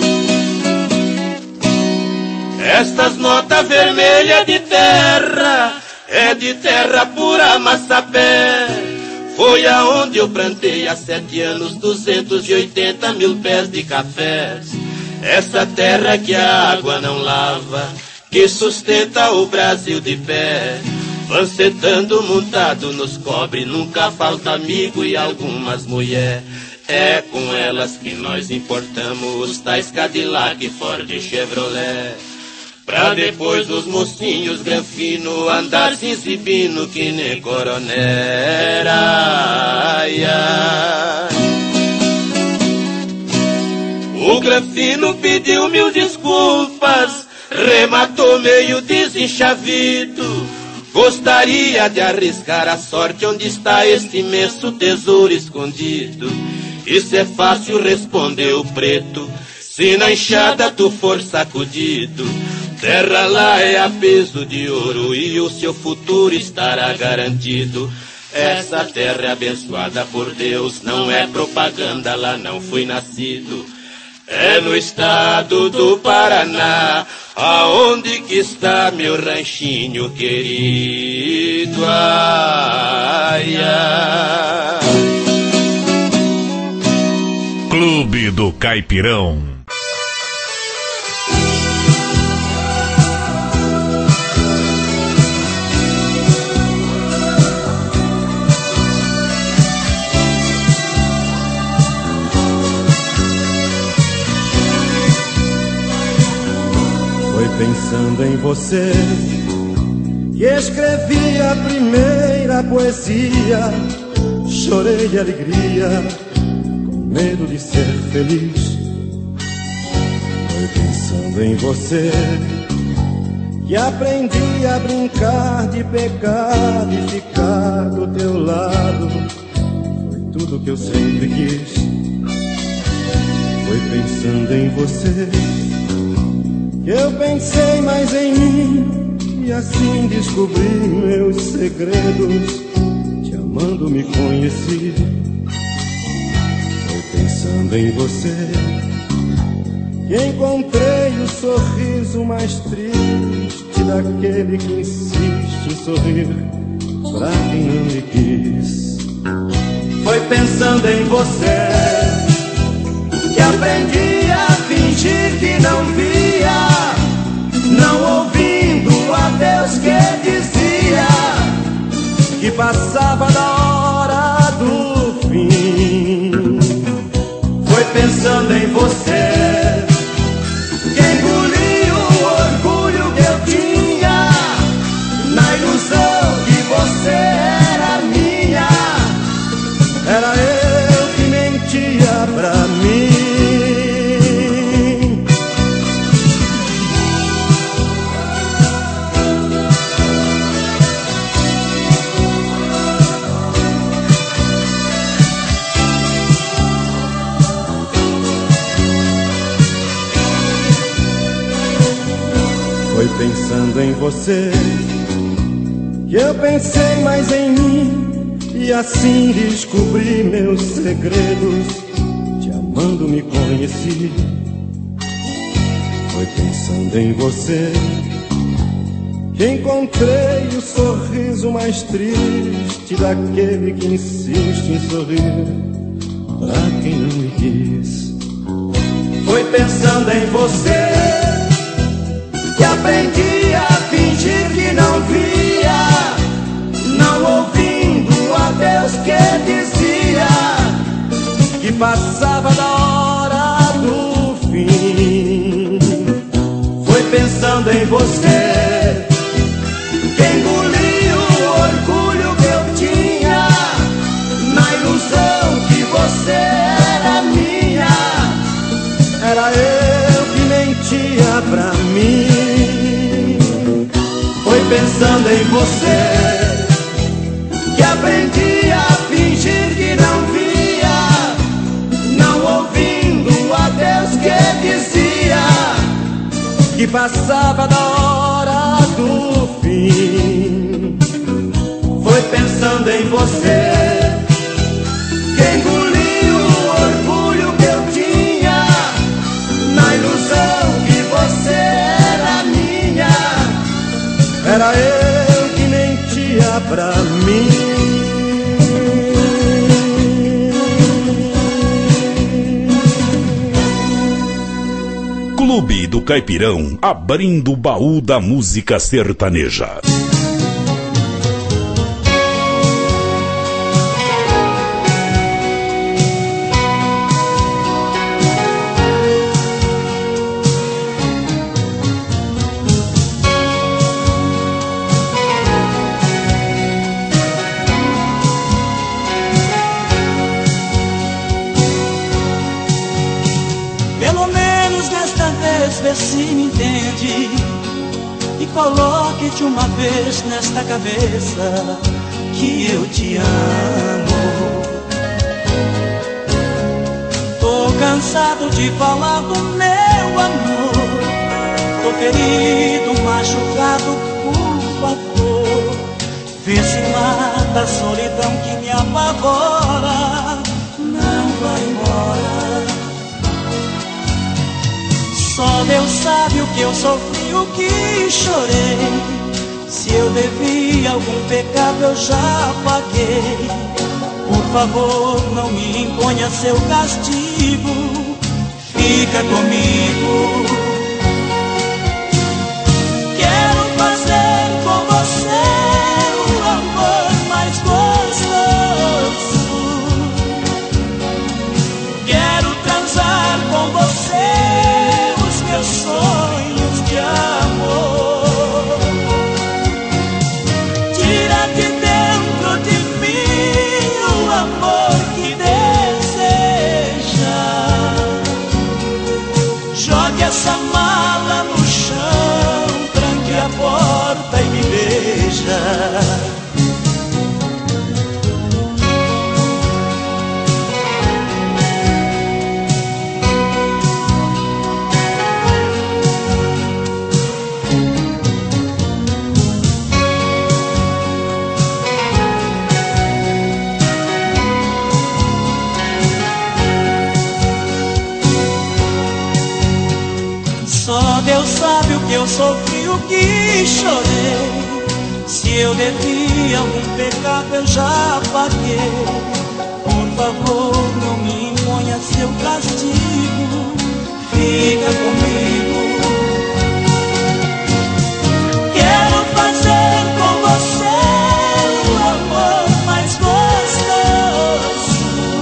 Estas notas vermelhas de terra é de terra pura massapé. Foi aonde eu plantei há sete anos duzentos e oitenta mil pés de cafés. Essa terra que a água não lava, que sustenta o Brasil de pé. Lancetando montado nos cobre, nunca falta amigo e algumas mulher. É com elas que nós importamos os tais Cadillac, Ford e Chevrolet. Pra depois os mocinhos granfino andar se exibindo que nem coronel. Ai, ai. O granfino pediu mil desculpas, rematou meio desenchavido. Gostaria de arriscar a sorte onde está esse imenso tesouro escondido. Isso é fácil, respondeu o preto, se na enxada tu for sacudido. Terra lá é a peso de ouro e o seu futuro estará garantido. Essa terra é abençoada por Deus, não é propaganda, lá não fui nascido. É no estado do Paraná, aonde que está meu ranchinho querido. Ai, ai. Clube do Caipirão. Pensando em você e escrevi a primeira poesia. Chorei de alegria, com medo de ser feliz. Foi pensando em você que aprendi a brincar de pecar e ficar do teu lado. Foi tudo que eu sempre quis. Foi pensando em você eu pensei mais em mim E assim descobri meus segredos, te amando me conheci. Foi pensando em você que encontrei o sorriso mais triste daquele que insiste em sorrir pra quem não me quis. Foi pensando em você que aprendi a fingir que não via, não ouvindo a Deus que dizia que passava da hora do fim. Foi pensando em você que engoli o orgulho que eu tinha, na ilusão que você era minha. Era eu que mentia pra mim. Foi pensando em você que eu pensei mais em mim, e assim descobri meus segredos, te amando me conheci. Foi pensando em você que encontrei o sorriso mais triste daquele que insiste em sorrir pra quem não me quis. Foi pensando em você que aprendi a fingir que não via, não ouvindo a Deus que dizia que passava da hora do fim. Foi pensando em você que engoli o orgulho que eu tinha, na ilusão que você era minha. Era eu que mentia pra mim. Foi pensando em você que aprendi a fingir que não via, não ouvindo a Deus que dizia que passava da hora do fim. Foi pensando em você que engoli o orgulho que eu tinha, na ilusão que você era minha. Era eu que mentia pra mim. Clube do Caipirão, abrindo o baú da música sertaneja. Vê se me entende e coloque de uma vez nesta cabeça que eu te amo. Tô cansado de falar do meu amor, tô ferido, machucado, por favor. Vê se mata a solidão que me apavora. Não vai embora. Só Deus sabe o que eu sofri, o que chorei. Se eu devia algum pecado eu já paguei. Por favor, não me imponha seu castigo, fica comigo. Quero fazer com você o amor mais gostoso. Quero transar com você meus sonhos de amor. Tira de dentro de mim o amor que deseja. Jogue essa mala no chão, tranque a porta e me beija. eu sofri, o que chorei. Se eu devi algum pecado eu já paguei. Por favor, não me imponha seu castigo, fica comigo. Quero fazer com você o amor mais gostoso.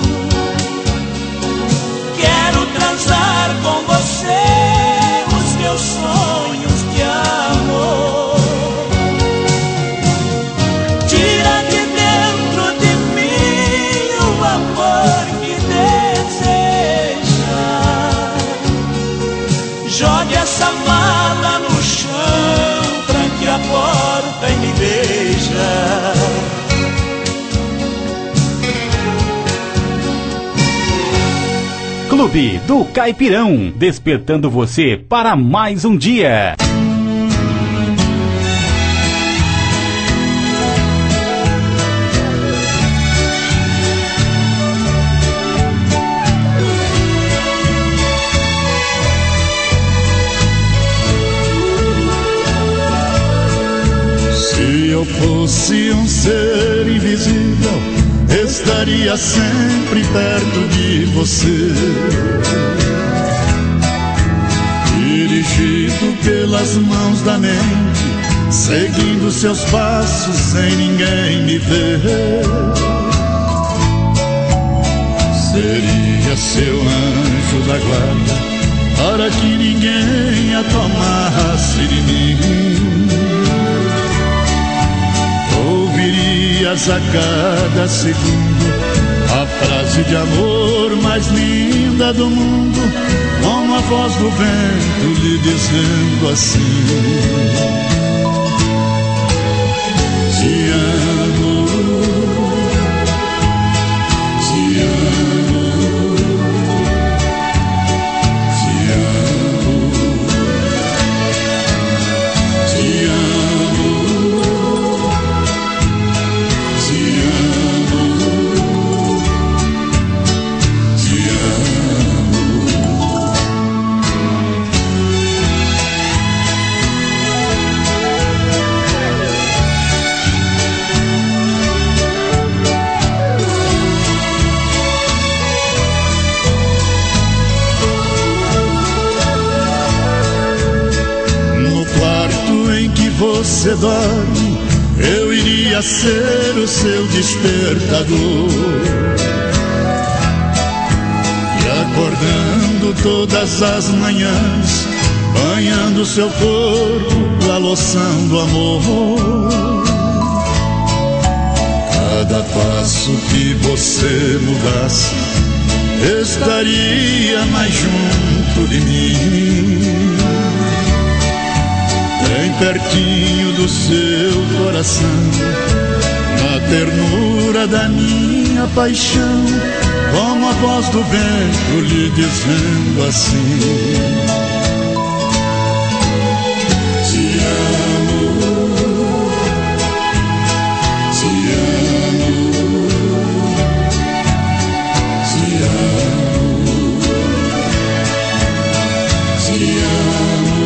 Quero transar com você os meus sonhos de amor. Tira de dentro de mim o amor que deseja. Jogue essa mala no chão, tranque a porta e me beija. Clube do Caipirão, despertando você para mais um dia. Se eu fosse um ser invisível, estaria sempre perto de você, dirigido pelas mãos da mente, seguindo seus passos sem ninguém me ver. Seria seu anjo da guarda, para que ninguém a tomasse de mim. Ouvirias a cada segundo a frase de amor mais linda do mundo, com a voz do vento lhe dizendo assim: te amo, te amo, te amo, te amo. Você dorme, eu iria ser o seu despertador, e acordando todas as manhãs, banhando seu corpo a loção do amor. Cada passo que você mudasse, estaria mais junto de mim, bem pertinho do seu coração, na ternura da minha paixão, como a voz do vento lhe dizendo assim: te amo, te amo, te amo, te amo.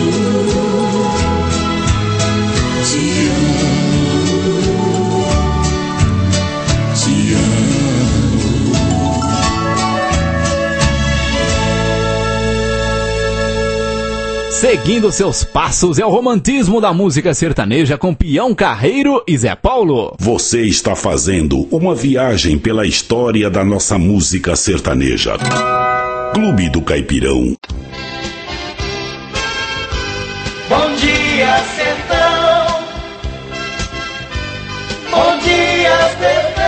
Seguindo seus passos é o romantismo da música sertaneja com Peão Carreiro e Zé Paulo. Você está fazendo uma viagem pela história da nossa música sertaneja. Clube do Caipirão. Bom dia, sertão. Bom dia, sertão.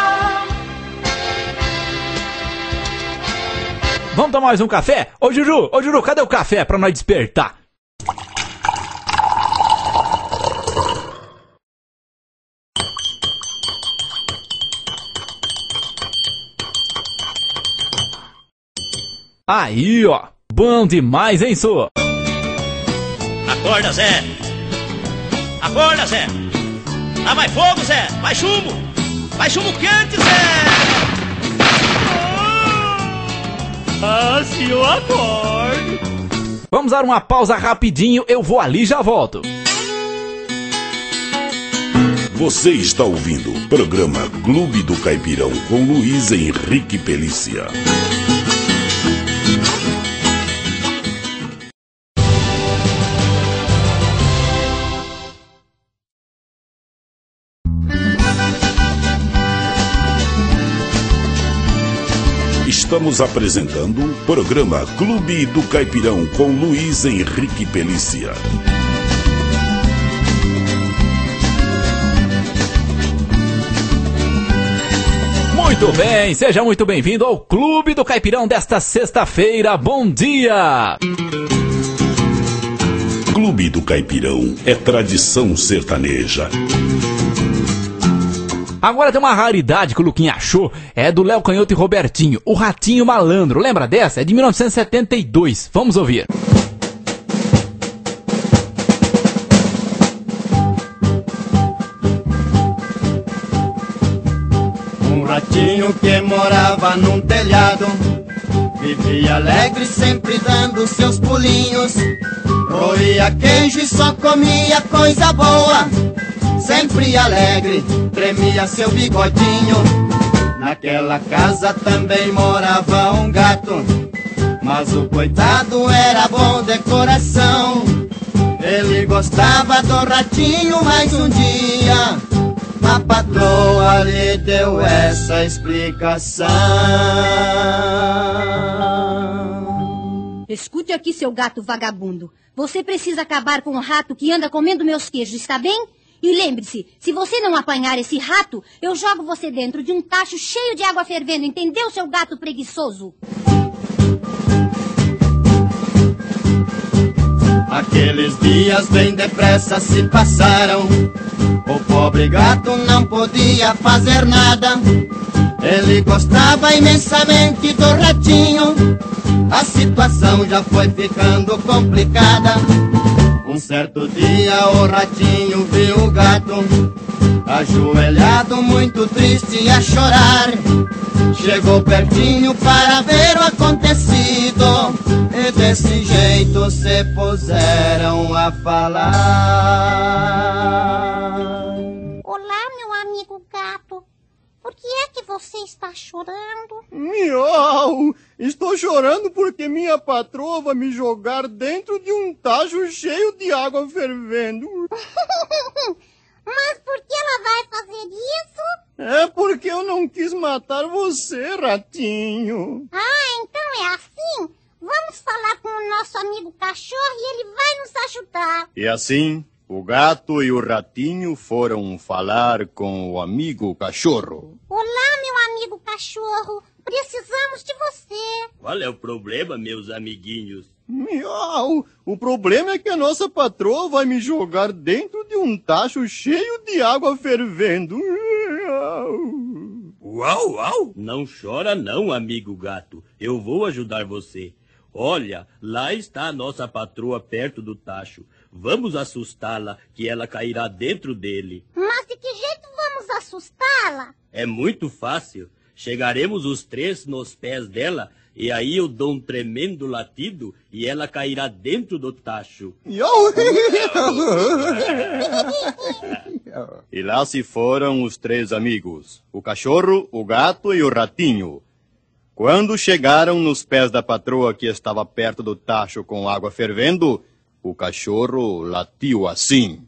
Vamos tomar mais um café? Ô Juju, ô Juju, cadê o café pra nós despertar? Aí, ó, bom demais, hein, Sô? Acorda, Zé. Acorda, Zé. Ah, vai fogo, Zé. Vai chumbo. Vai chumbo quente, Zé. Ah, se eu acordo. Vamos dar uma pausa rapidinho, eu vou ali e já volto. Você está ouvindo o programa Clube do Caipirão com Luiz Henrique Pelícia. Estamos apresentando o programa Clube do Caipirão com Luiz Henrique Pelícia. Muito bem, seja muito bem-vindo ao Clube do Caipirão desta sexta-feira. Bom dia! Clube do Caipirão é tradição sertaneja. Agora tem uma raridade que o Luquinha achou, é do Léo Canhoto e Robertinho, o Ratinho Malandro. Lembra dessa? É de mil novecentos e setenta e dois. Vamos ouvir. Um ratinho que morava num telhado, vivia alegre sempre dando seus pulinhos, roía queijo e só comia coisa boa. Sempre alegre, tremia seu bigodinho. Naquela casa também morava um gato, mas o coitado era bom de coração. Ele gostava do ratinho, mas um dia a patroa lhe deu essa explicação. Escute aqui, seu gato vagabundo. Você precisa acabar com o rato que anda comendo meus queijos, está bem? E lembre-se, se você não apanhar esse rato, eu jogo você dentro de um tacho cheio de água fervendo, entendeu, seu gato preguiçoso? Aqueles dias bem depressa se passaram, o pobre gato não podia fazer nada. Ele gostava imensamente do ratinho, a situação já foi ficando complicada. Um certo dia o ratinho viu o gato ajoelhado, muito triste a chorar. Chegou pertinho para ver o acontecido e desse jeito se puseram a falar. Olá, meu amigo gato. Por que é que você está chorando? Miau! Estou chorando porque minha patroa vai me jogar dentro de um tacho cheio de água fervendo. Mas por que ela vai fazer isso? É porque eu não quis matar você, ratinho. Ah, então é assim? Vamos falar com o nosso amigo cachorro e ele vai nos ajudar. E assim, o gato e o ratinho foram falar com o amigo cachorro. Olá, meu amigo cachorro. Precisamos de você. Qual é o problema, meus amiguinhos? Miau! O problema é que a nossa patroa vai me jogar dentro de um tacho cheio de água fervendo. Uau, uau! Não chora não, amigo gato. Eu vou ajudar você. Olha, lá está a nossa patroa perto do tacho. Vamos assustá-la, que ela cairá dentro dele. Mas de que jeito vamos assustá-la? É muito fácil. Chegaremos os três nos pés dela, e aí eu dou um tremendo latido e ela cairá dentro do tacho. E lá se foram os três amigos, o cachorro, o gato e o ratinho. Quando chegaram nos pés da patroa que estava perto do tacho com água fervendo, o cachorro latiu assim.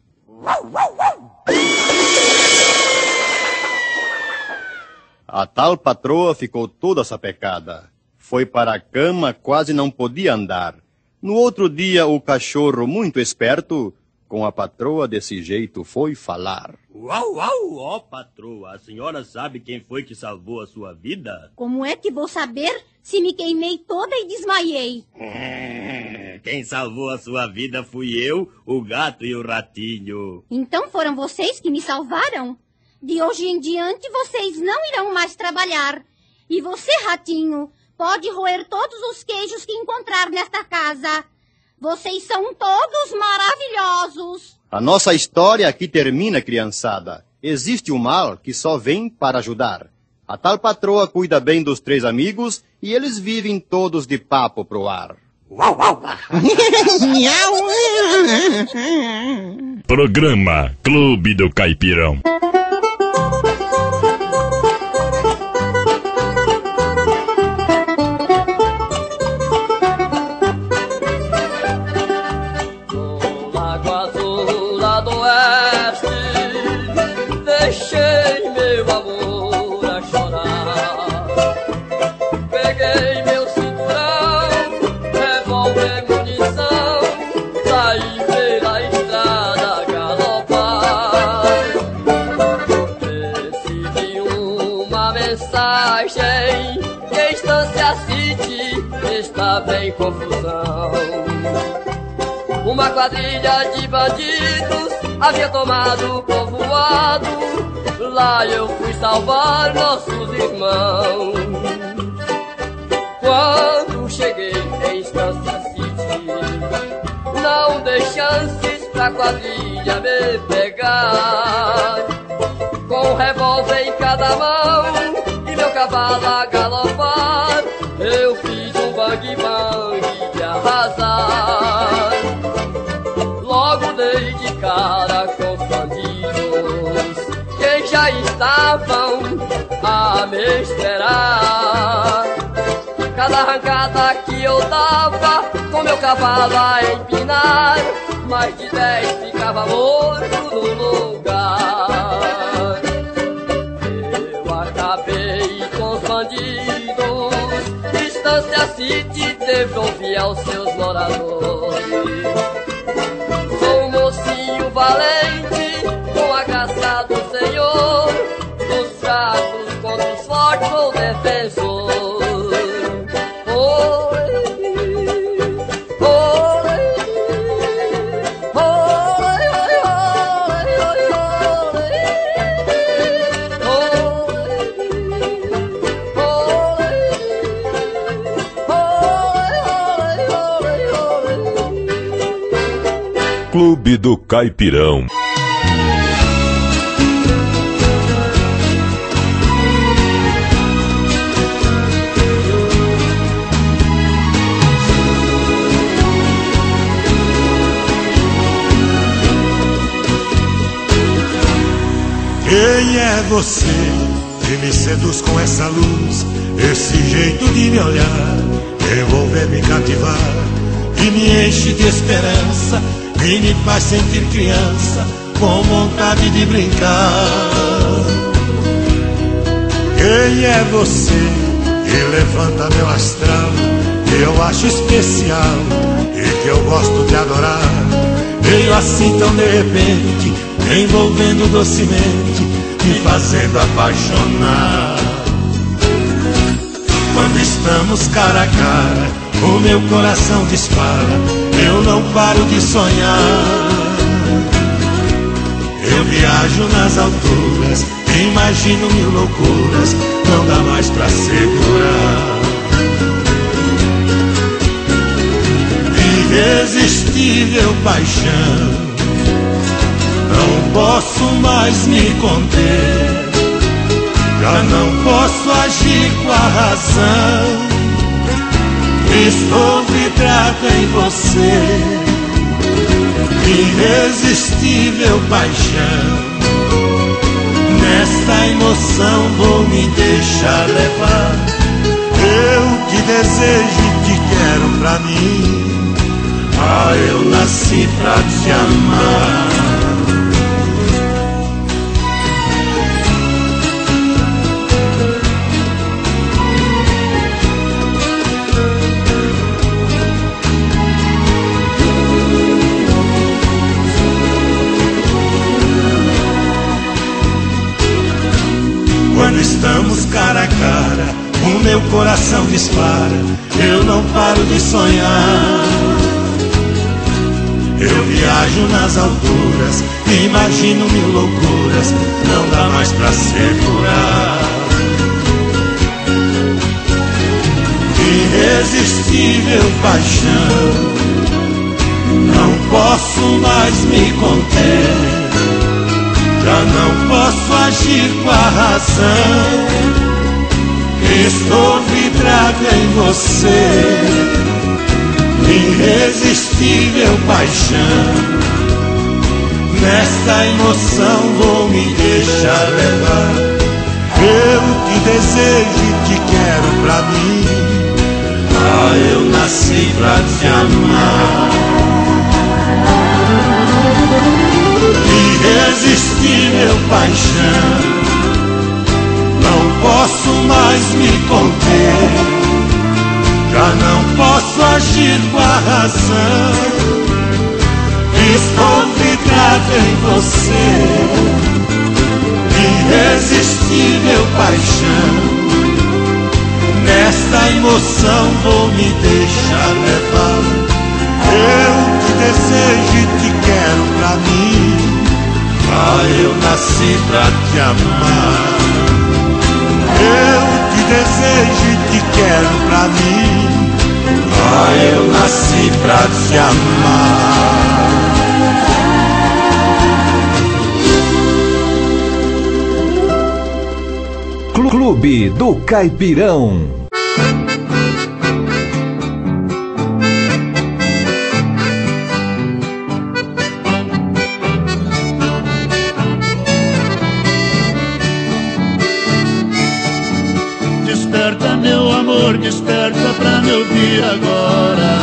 A tal patroa ficou toda sapecada. Foi para a cama, quase não podia andar. No outro dia, o cachorro, muito esperto, com a patroa desse jeito, foi falar. Uau, uau, ó patroa, a senhora sabe quem foi que salvou a sua vida? Como é que vou saber se me queimei toda e desmaiei? Quem salvou a sua vida fui eu, o gato e o ratinho. Então foram vocês que me salvaram? De hoje em diante vocês não irão mais trabalhar. E você, ratinho, pode roer todos os queijos que encontrar nesta casa. Vocês são todos maravilhosos. A nossa história aqui termina, criançada. Existe um mal que só vem para ajudar. A tal patroa cuida bem dos três amigos e eles vivem todos de papo pro ar. Programa Clube do Caipirão. Confusão. Uma quadrilha de bandidos havia tomado o povoado. Lá eu fui salvar nossos irmãos. Quando cheguei em Estância City, não dei chances pra quadrilha me pegar. Com um revólver em cada mão e meu cavalo a galopar, eu fiz um bang bang de arrasar. Logo dei de cara com os bandidos que já estavam a me esperar. Cada arrancada que eu dava com meu cavalo a empinar, mais de dez ficava morto no lugar. Eu acabei com os bandidos, Estância City devolvi aos seus moradores. Sou um mocinho valente, com a graça do Senhor, dos fracos contra os fortes sou defensor. Clube do Caipirão. Quem é você que me seduz com essa luz, esse jeito de me olhar, envolver, me cativar, que me enche de esperança e me faz sentir criança, com vontade de brincar. Quem é você que levanta meu astral, que eu acho especial e que eu gosto de adorar? Veio assim tão de repente, envolvendo docemente, me fazendo apaixonar. Quando estamos cara a cara, o meu coração dispara, eu não paro de sonhar. Eu viajo nas alturas, imagino mil loucuras, não dá mais pra segurar. Irresistível paixão, não posso mais me conter, já não posso agir com a razão. Estou vidrado em você, irresistível paixão. Nessa emoção vou me deixar levar. Eu te desejo e te quero pra mim. Ah, eu nasci pra te amar. Quando estamos cara a cara, o meu coração dispara, eu não paro de sonhar. Eu viajo nas alturas, imagino mil loucuras, não dá mais pra segurar. Irresistível paixão, não posso mais me conter, já não posso agir com a razão. Estou vidrado em você, irresistível paixão. Nesta emoção vou me deixar levar. Eu te desejo e te quero pra mim. Ah, eu nasci pra te amar. Irresistível paixão, não posso mais me conter. Já não posso agir com a razão. Estou vidrado em você. Irresistível paixão, nesta emoção vou me deixar levar. Eu te desejo e te quero pra mim. Ah, eu nasci pra te amar. Eu te desejo e te quero pra mim. Ah, eu nasci pra te amar. Clube do Caipirão. Desperta, meu amor, desperta pra me ouvir agora.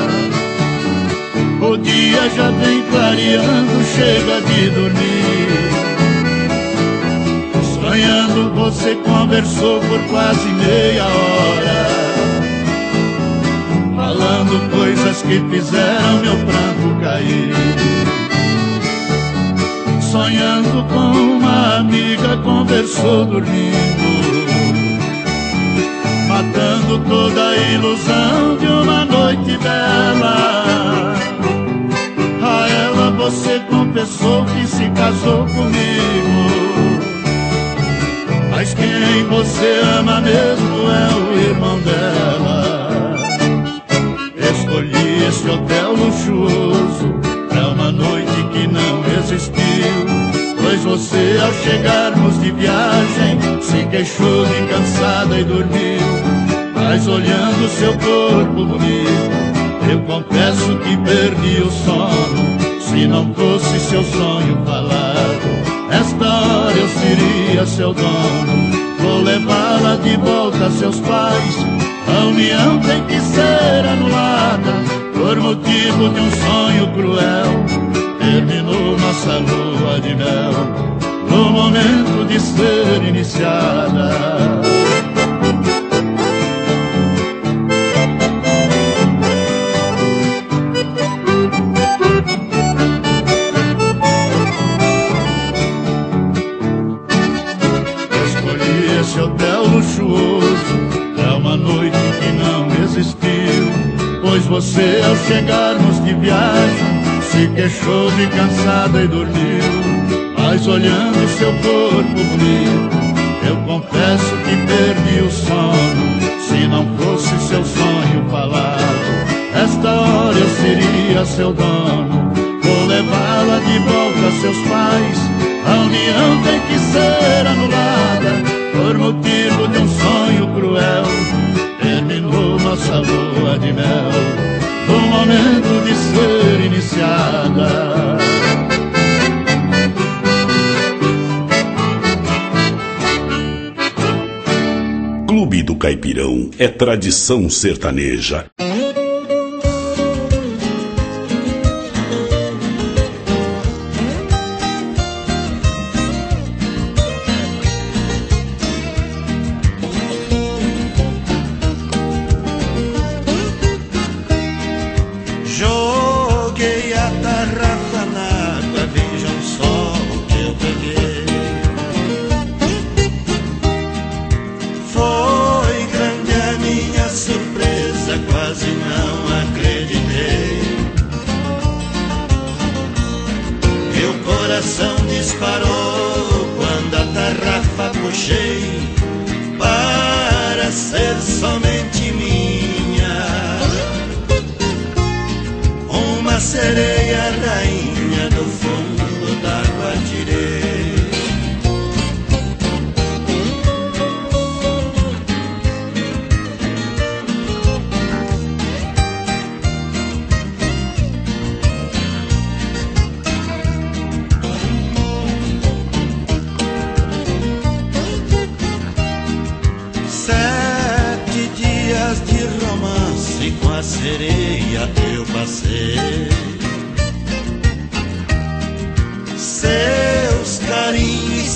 O dia já vem clareando, chega de dormir. Sonhando você conversou por quase meia hora, falando coisas que fizeram meu pranto cair. Sonhando com uma amiga conversou dormindo, matando toda a ilusão de uma noite bela. A ela você confessou que se casou comigo, mas quem você ama mesmo é o irmão dela. Escolhi esse hotel luxuoso pra uma noite que não existiu, pois você ao chegarmos de viagem se queixou de cansada e dormiu. Mas olhando seu corpo bonito, eu confesso que perdi o sono. Se não fosse seu sonho falado, esta hora eu seria seu dono. Vou levá-la de volta a seus pais. A união tem que ser anulada por motivo de um sonho cruel. Terminou nossa lua de mel no momento de ser iniciada. Pois você ao chegarmos de viagem se queixou de cansada e dormiu. Mas olhando seu corpo bonito, eu confesso que perdi o sono. Se não fosse seu sonho falado, esta hora eu seria seu dono. Vou levá-la de volta a seus pais. A união tem que ser anulada por motivo de um sonho cruel. Terminou nossa lua de mel no momento de ser iniciada. Clube do Caipirão é tradição sertaneja.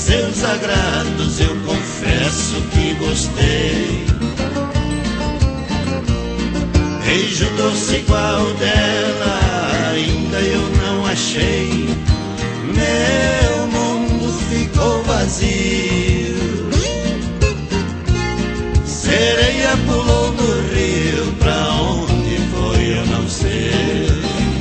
seus agrados eu confesso que gostei. Beijo doce igual dela ainda eu não achei. Meu mundo ficou vazio. Sereia pulou no rio, pra onde foi eu não sei.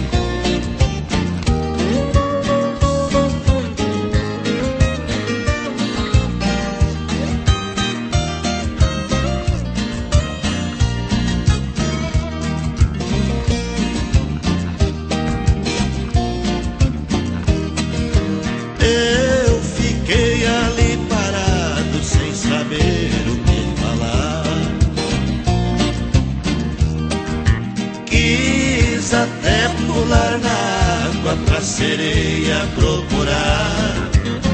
Eu fiquei ali parado sem saber o que falar. Quis até pular na água pra sereia procurar.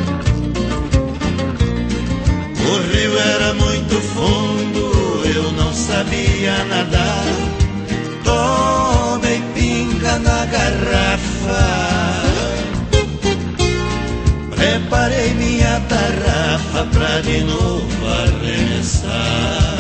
O rio era muito fundo, eu não sabia nadar. Tomei pinga na garrafa. Preparei minha tarrafa pra de novo arremessar.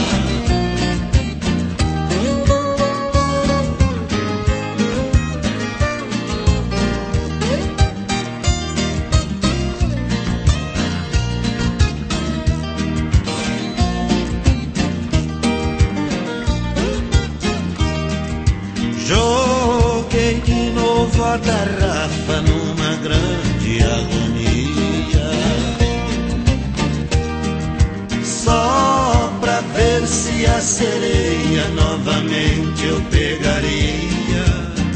Joguei de novo a tarrafa numa grande agonia, só pra ver se a sereia novamente eu pegaria.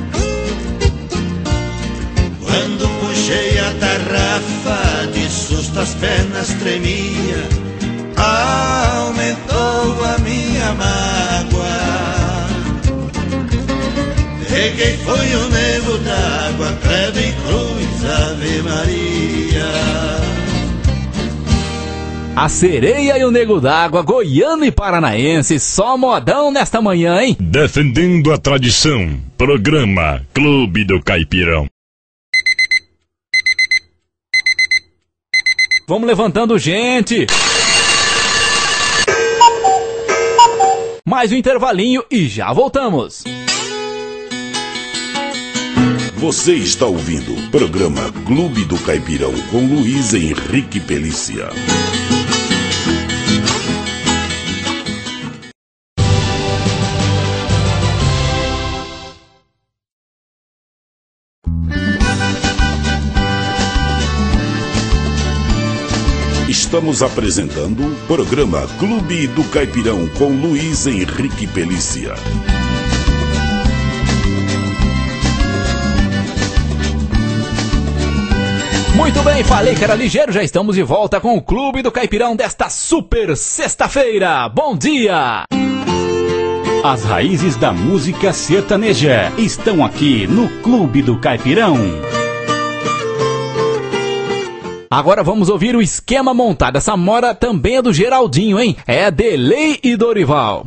Quando puxei a tarrafa, de susto as pernas tremia. Aumentou a minha mágoa. Peguei foi o nego d'água, credo e cruz, Ave Maria. A Sereia e o Nego d'Água, goiano e paranaense, só modão nesta manhã, hein? Defendendo a tradição, programa Clube do Caipirão. Vamos levantando, gente! Mais um intervalinho e já voltamos. Você está ouvindo o programa Clube do Caipirão com Luiz Henrique Pelícia. Estamos apresentando o programa Clube do Caipirão com Luiz Henrique Pelícia. Muito bem, falei que era ligeiro, já estamos de volta com o Clube do Caipirão desta super sexta-feira. Bom dia! As raízes da música sertaneja estão aqui no Clube do Caipirão. Agora vamos ouvir o esquema montado. Essa mora também é do Geraldinho, hein? É Delei e Dorival.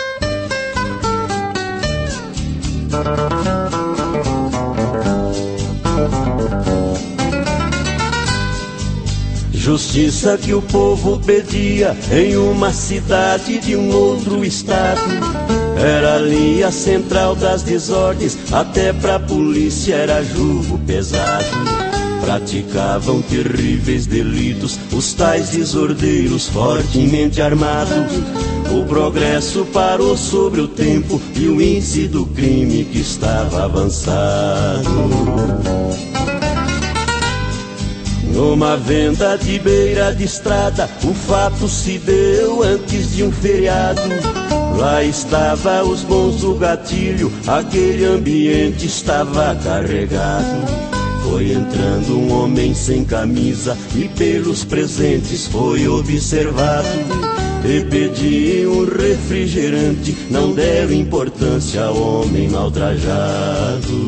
Justiça que o povo pedia em uma cidade de um outro estado. Era ali a central das desordens, até pra polícia era julgo pesado. Praticavam terríveis delitos os tais desordeiros fortemente armados. O progresso parou sobre o tempo e o índice do crime que estava avançado. Numa venda de beira de estrada, o fato se deu antes de um feriado. Lá estava os bons do gatilho, aquele ambiente estava carregado. Foi entrando um homem sem camisa e pelos presentes foi observado. E pediu um refrigerante, não deram importância ao homem maltrajado.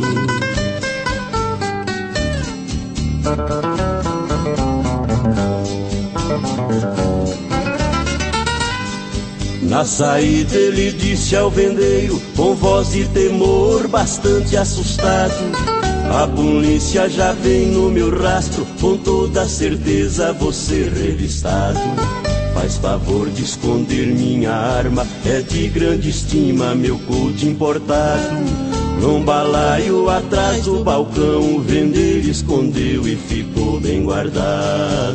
Na saída ele disse ao vendeiro, com voz de temor bastante assustado: A polícia já vem no meu rastro, com toda certeza vou ser revistado. Faz favor de esconder minha arma, é de grande estima meu couro importado. Num balaio atrás do balcão, o vendeiro escondeu e ficou bem guardado.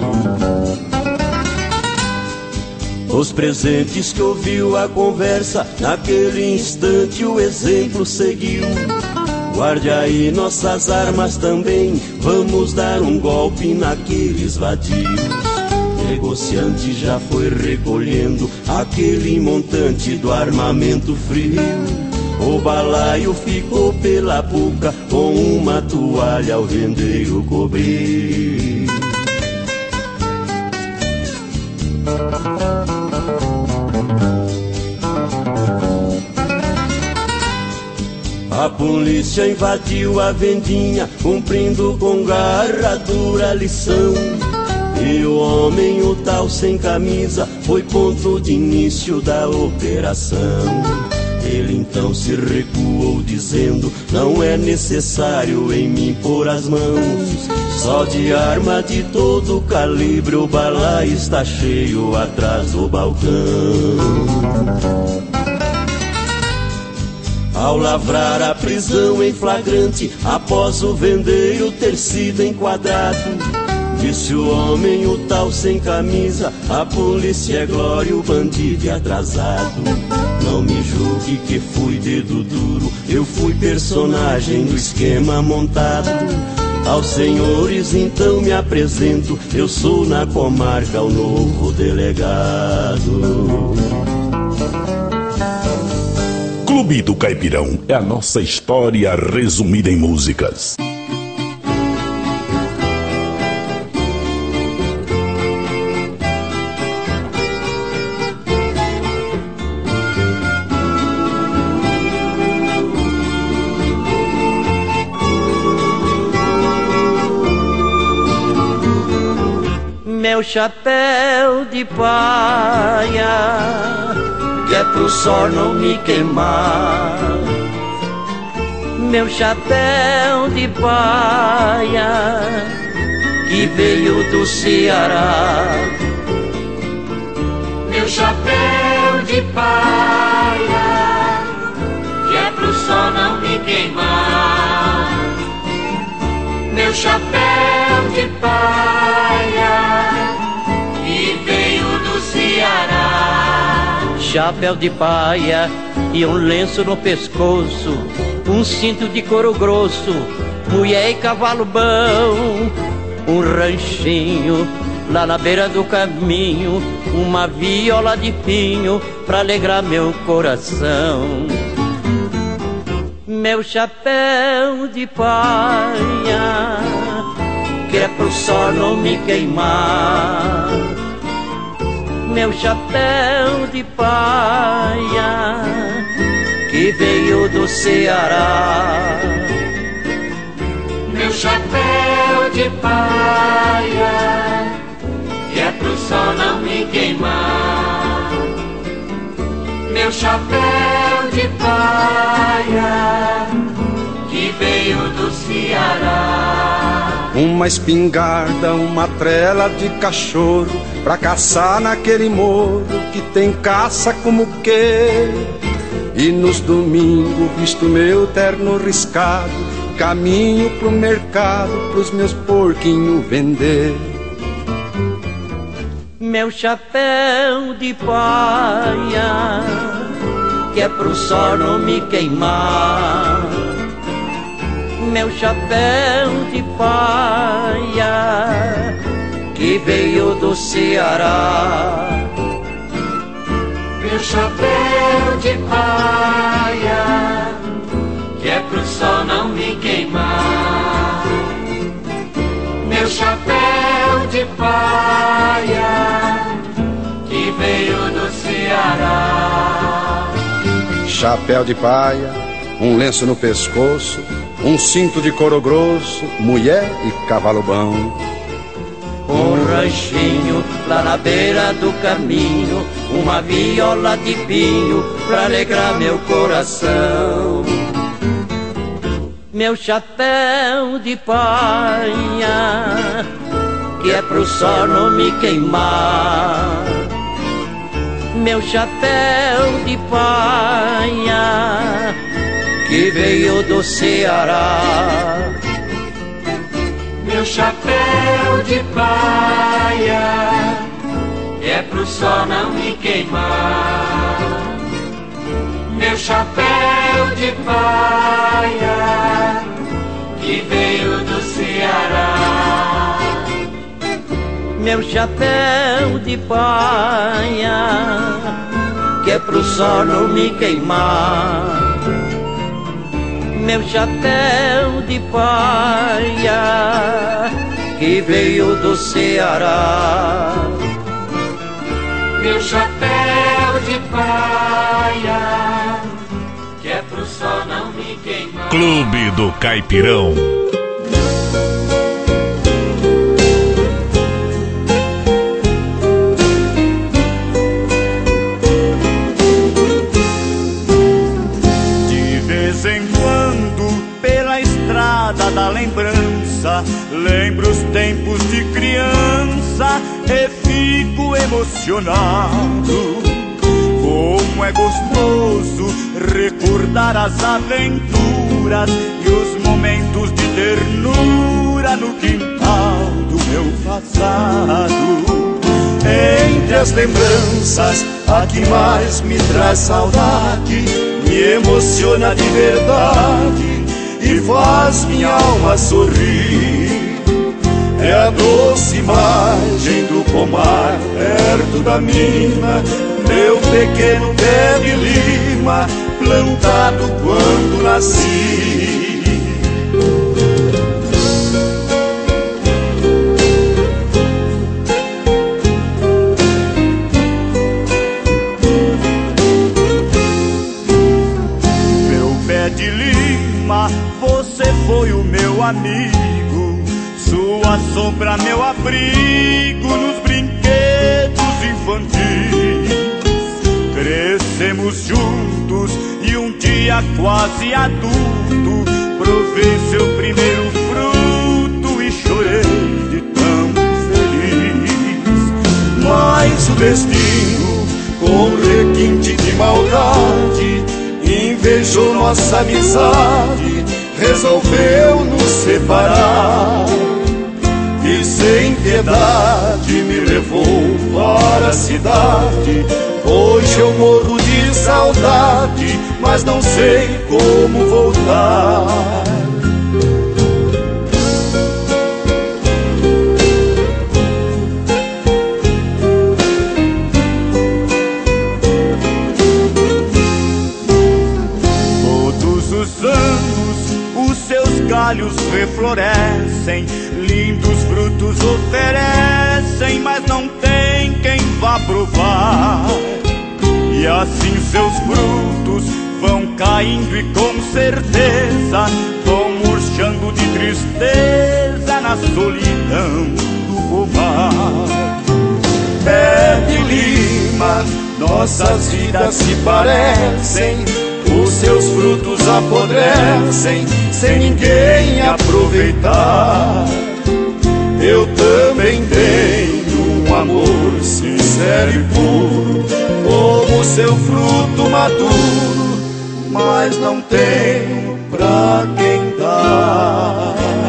Os presentes que ouviu a conversa, naquele instante o exemplo seguiu. Guarde aí nossas armas também, vamos dar um golpe naqueles vadios. Negociante já foi recolhendo aquele montante do armamento frio. O balaio ficou pela boca, com uma toalha o vendeiro cobriu. A polícia invadiu a vendinha, cumprindo com garra dura lição. E o homem, o tal sem camisa, foi ponto de início da operação. Ele então se recuou dizendo, não é necessário em mim pôr as mãos. Só de arma de todo calibre o balaio está cheio atrás do balcão. Ao lavrar a prisão em flagrante, após o vendeiro ter sido enquadrado, disse o homem, o tal sem camisa, a polícia é glória, o bandido é atrasado. Não me julgue que fui dedo duro, eu fui personagem do esquema montado. Aos senhores então me apresento, eu sou na comarca o novo delegado. Clube do Caipirão é a nossa história resumida em músicas. Meu chapéu de paia, que é pro sol não me queimar. Meu chapéu de paia, que veio do Ceará. Meu chapéu de paia, que é pro sol não me queimar. Meu chapéu de paia, que veio do Ceará. Chapéu de paia e um lenço no pescoço, um cinto de couro grosso, mulher e cavalo bom, um ranchinho lá na beira do caminho, uma viola de pinho pra alegrar meu coração. Meu chapéu de paia, que é pro sol não me queimar. Meu chapéu de paia, que veio do Ceará. Meu chapéu de paia, que é pro sol não me queimar. Meu chapéu de paia, que veio do Ceará. Uma espingarda, uma trela de cachorro, pra caçar naquele morro que tem caça como que. E nos domingos visto meu terno riscado, caminho pro mercado pros meus porquinhos vender. Meu chapéu de paia, que é pro sol não me queimar. Meu chapéu de paia, que veio do Ceará. Meu chapéu de paia, que é pro sol não me queimar. Meu chapéu de paia, que veio do Ceará. Chapéu de paia, um lenço no pescoço, um cinto de couro grosso, mulher e cavalo bom. Um ranchinho lá na beira do caminho, uma viola de pinho pra alegrar meu coração. meu chapéu de paia, que é pro sol não me queimar. Meu chapéu de paia, que veio do Ceará. Meu chapéu de paia, que é pro sol não me queimar. Meu chapéu de paia, que veio do Ceará. Meu chapéu de paia, que é pro sol não me queimar. Meu chapéu de paia, que veio do Ceará. Meu chapéu de paia, que é pro sol não me queimar. Clube do Caipirão. De vez em quando, pela estrada da lembrança, lembro os tempos de criança e fico emocionado. Como é gostoso recordar as aventuras e os momentos de ternura no quintal do meu passado. Entre as lembranças, a que mais me traz saudade, me emociona de verdade e faz minha alma sorrir. É a doce imagem do pomar perto da mina, meu pequeno pé de lima, plantado quando nasci. Meu pé de lima, você foi o meu amigo, sua sombra meu abrigo nos brinquedos infantis. Crescemos juntos e um dia quase adulto provei seu primeiro fruto e chorei de tão feliz. Mas o destino, com requinte de maldade, invejou nossa amizade, resolveu nos separar. E sem piedade me levou para a cidade. Hoje eu morro de saudade, mas não sei como voltar. Todos os anos os seus galhos reflorescem, lindos frutos oferecem, mas não tem quem vá provar. E assim seus frutos vão caindo e com certeza vão murchando de tristeza na solidão do pomar. Pé de lima, nossas vidas se parecem, os seus frutos apodrecem sem ninguém aproveitar. Eu também tenho um amor sincero e puro, como seu fruto maduro, mas não tenho pra quem dar.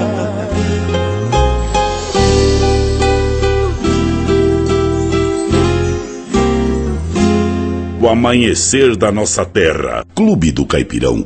O amanhecer da nossa terra. Clube do Caipirão.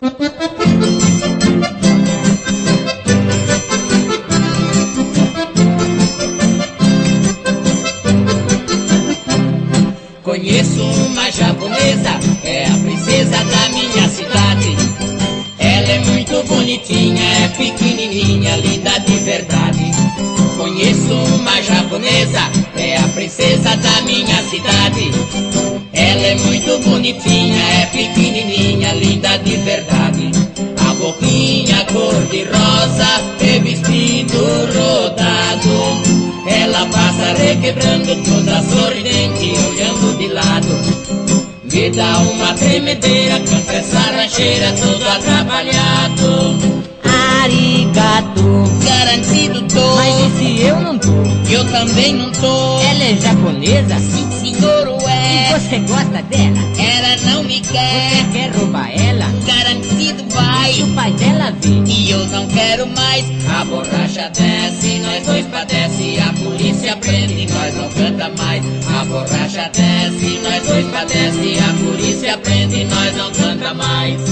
Conheço uma japonesa, é a princesa da minha cidade. Ela é muito bonitinha, é pequenininha, linda de verdade. Conheço uma japonesa, é a princesa da minha cidade. Ela é muito bonitinha, é pequenininha, linda de verdade. A boquinha cor de rosa e vestido rodado. Ela passa requebrando toda sorridente, olhando de lado. Me dá uma tremedeira, canta essa rancheira todo atrapalhado. Ah, Arigato. Garantido tô. Mas e se eu não tô? Eu também não tô. Ela é japonesa? Sim, senhor, é. E você gosta dela? Ela não me quer. Você quer roubar ela? Garantido vai. Se o pai dela vê. E eu não quero mais. A borracha desce, nós dois padece. A polícia prende, nós não canta mais. A borracha desce, nós dois padece. A polícia prende, nós não canta mais.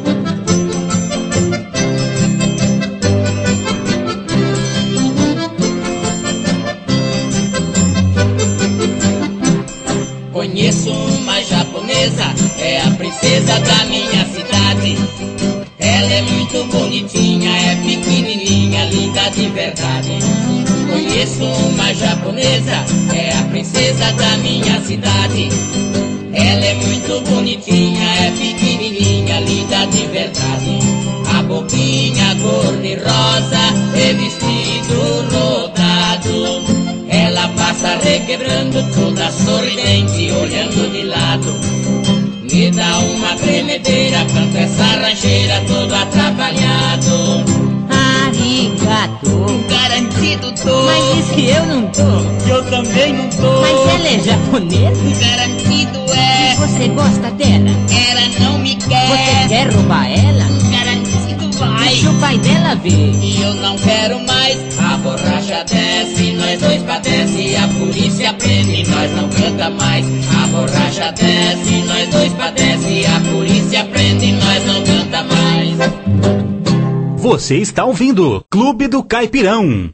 Conheço uma japonesa, é a princesa da minha cidade. Ela é muito bonitinha, é pequenininha, linda de verdade. Conheço uma japonesa, é a princesa da minha cidade. Ela é muito bonitinha, é pequenininha, linda de verdade. A boquinha cor de rosa, e vestido rodado. Ela passa requebrando, toda sorridente, olhando de lado. Me dá uma tremedeira, canta essa rancheira, todo atrapalhado. Arigato. Garantido tô. Mas e se eu não tô? Eu também não tô. Mas ela é japonesa? Garantido é. E você gosta dela? Ela não me quer. Você quer roubar ela? Garantido vai. E se o pai dela vê? E eu não quero mais. A borracha desce, nós dois padece. A polícia prende, nós não canta mais. A borracha desce, nós dois padece. A polícia prende, nós não canta mais. Você está ouvindo Clube do Caipirão.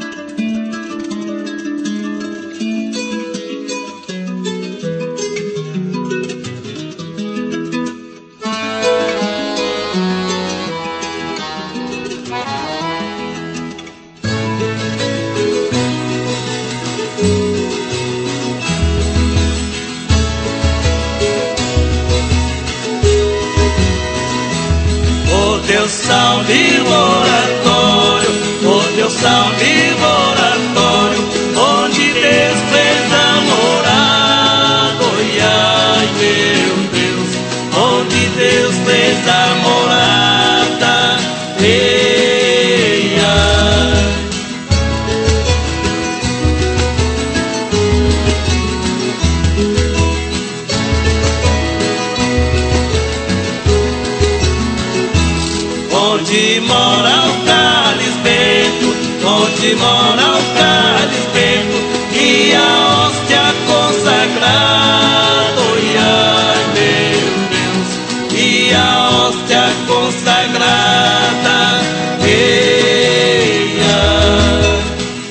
Deus salve o oratório, oh Deus salve o oratório, onde Deus fez a morada, oi, ai meu Deus, onde Deus fez a morada, ei, ai. Onde mora o Calisbento, onde mora o Calisbento, e a hóstia consagrada, oi, ai meu Deus, e a hóstia consagrada, ei, ai.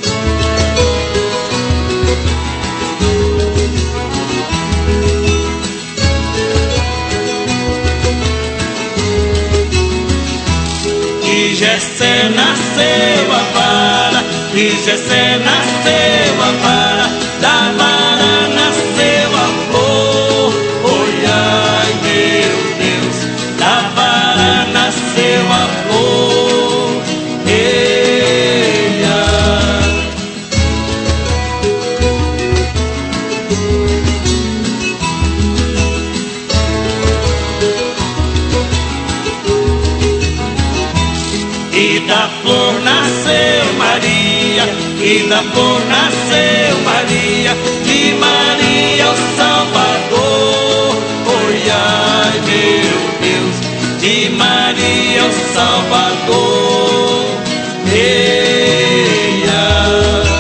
E Jessé nasceu a vara, e Jessé nasceu a vara, da vara nasceu a flor, oi, ai meu Deus, da vara nasceu a flor, ei, ai. E da flor nasceu Maria, e da flor nasceu Maria, de Maria o Salvador, oi, ai meu Deus, de Maria o Salvador, ei, ai.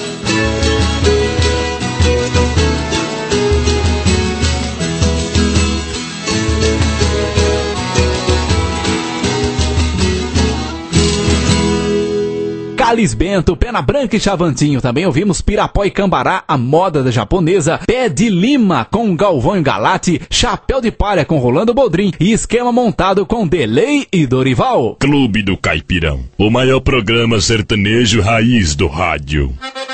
Calisbento, Pena Branca e Chavantinho. Também ouvimos Pirapó e Cambará, a moda da japonesa, Pé de Lima com Galvão e Galate, Chapéu de Palha com Rolando Boldrin e Esquema Montado com Delay e Dorival. Clube do Caipirão, o maior programa sertanejo raiz do rádio.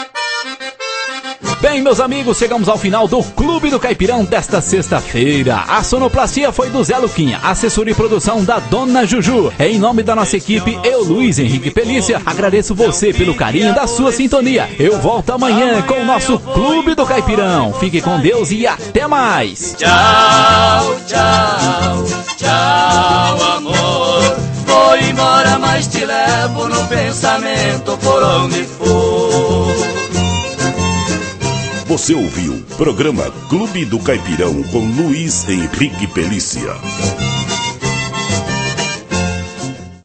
Bem, meus amigos, chegamos ao final do Clube do Caipirão desta sexta-feira. A sonoplastia foi do Zé Luquinha, assessoria e produção da Dona Juju. Em nome da nossa equipe, eu, Luiz Henrique Pelícia, agradeço você pelo carinho da sua sintonia. Eu volto amanhã com o nosso Clube do Caipirão. Fique com Deus e até mais. Tchau, tchau, tchau, amor. Vou embora, mas mas te levo no pensamento por onde for. Você ouviu programa Clube do Caipirão com Luiz Henrique Pelícia.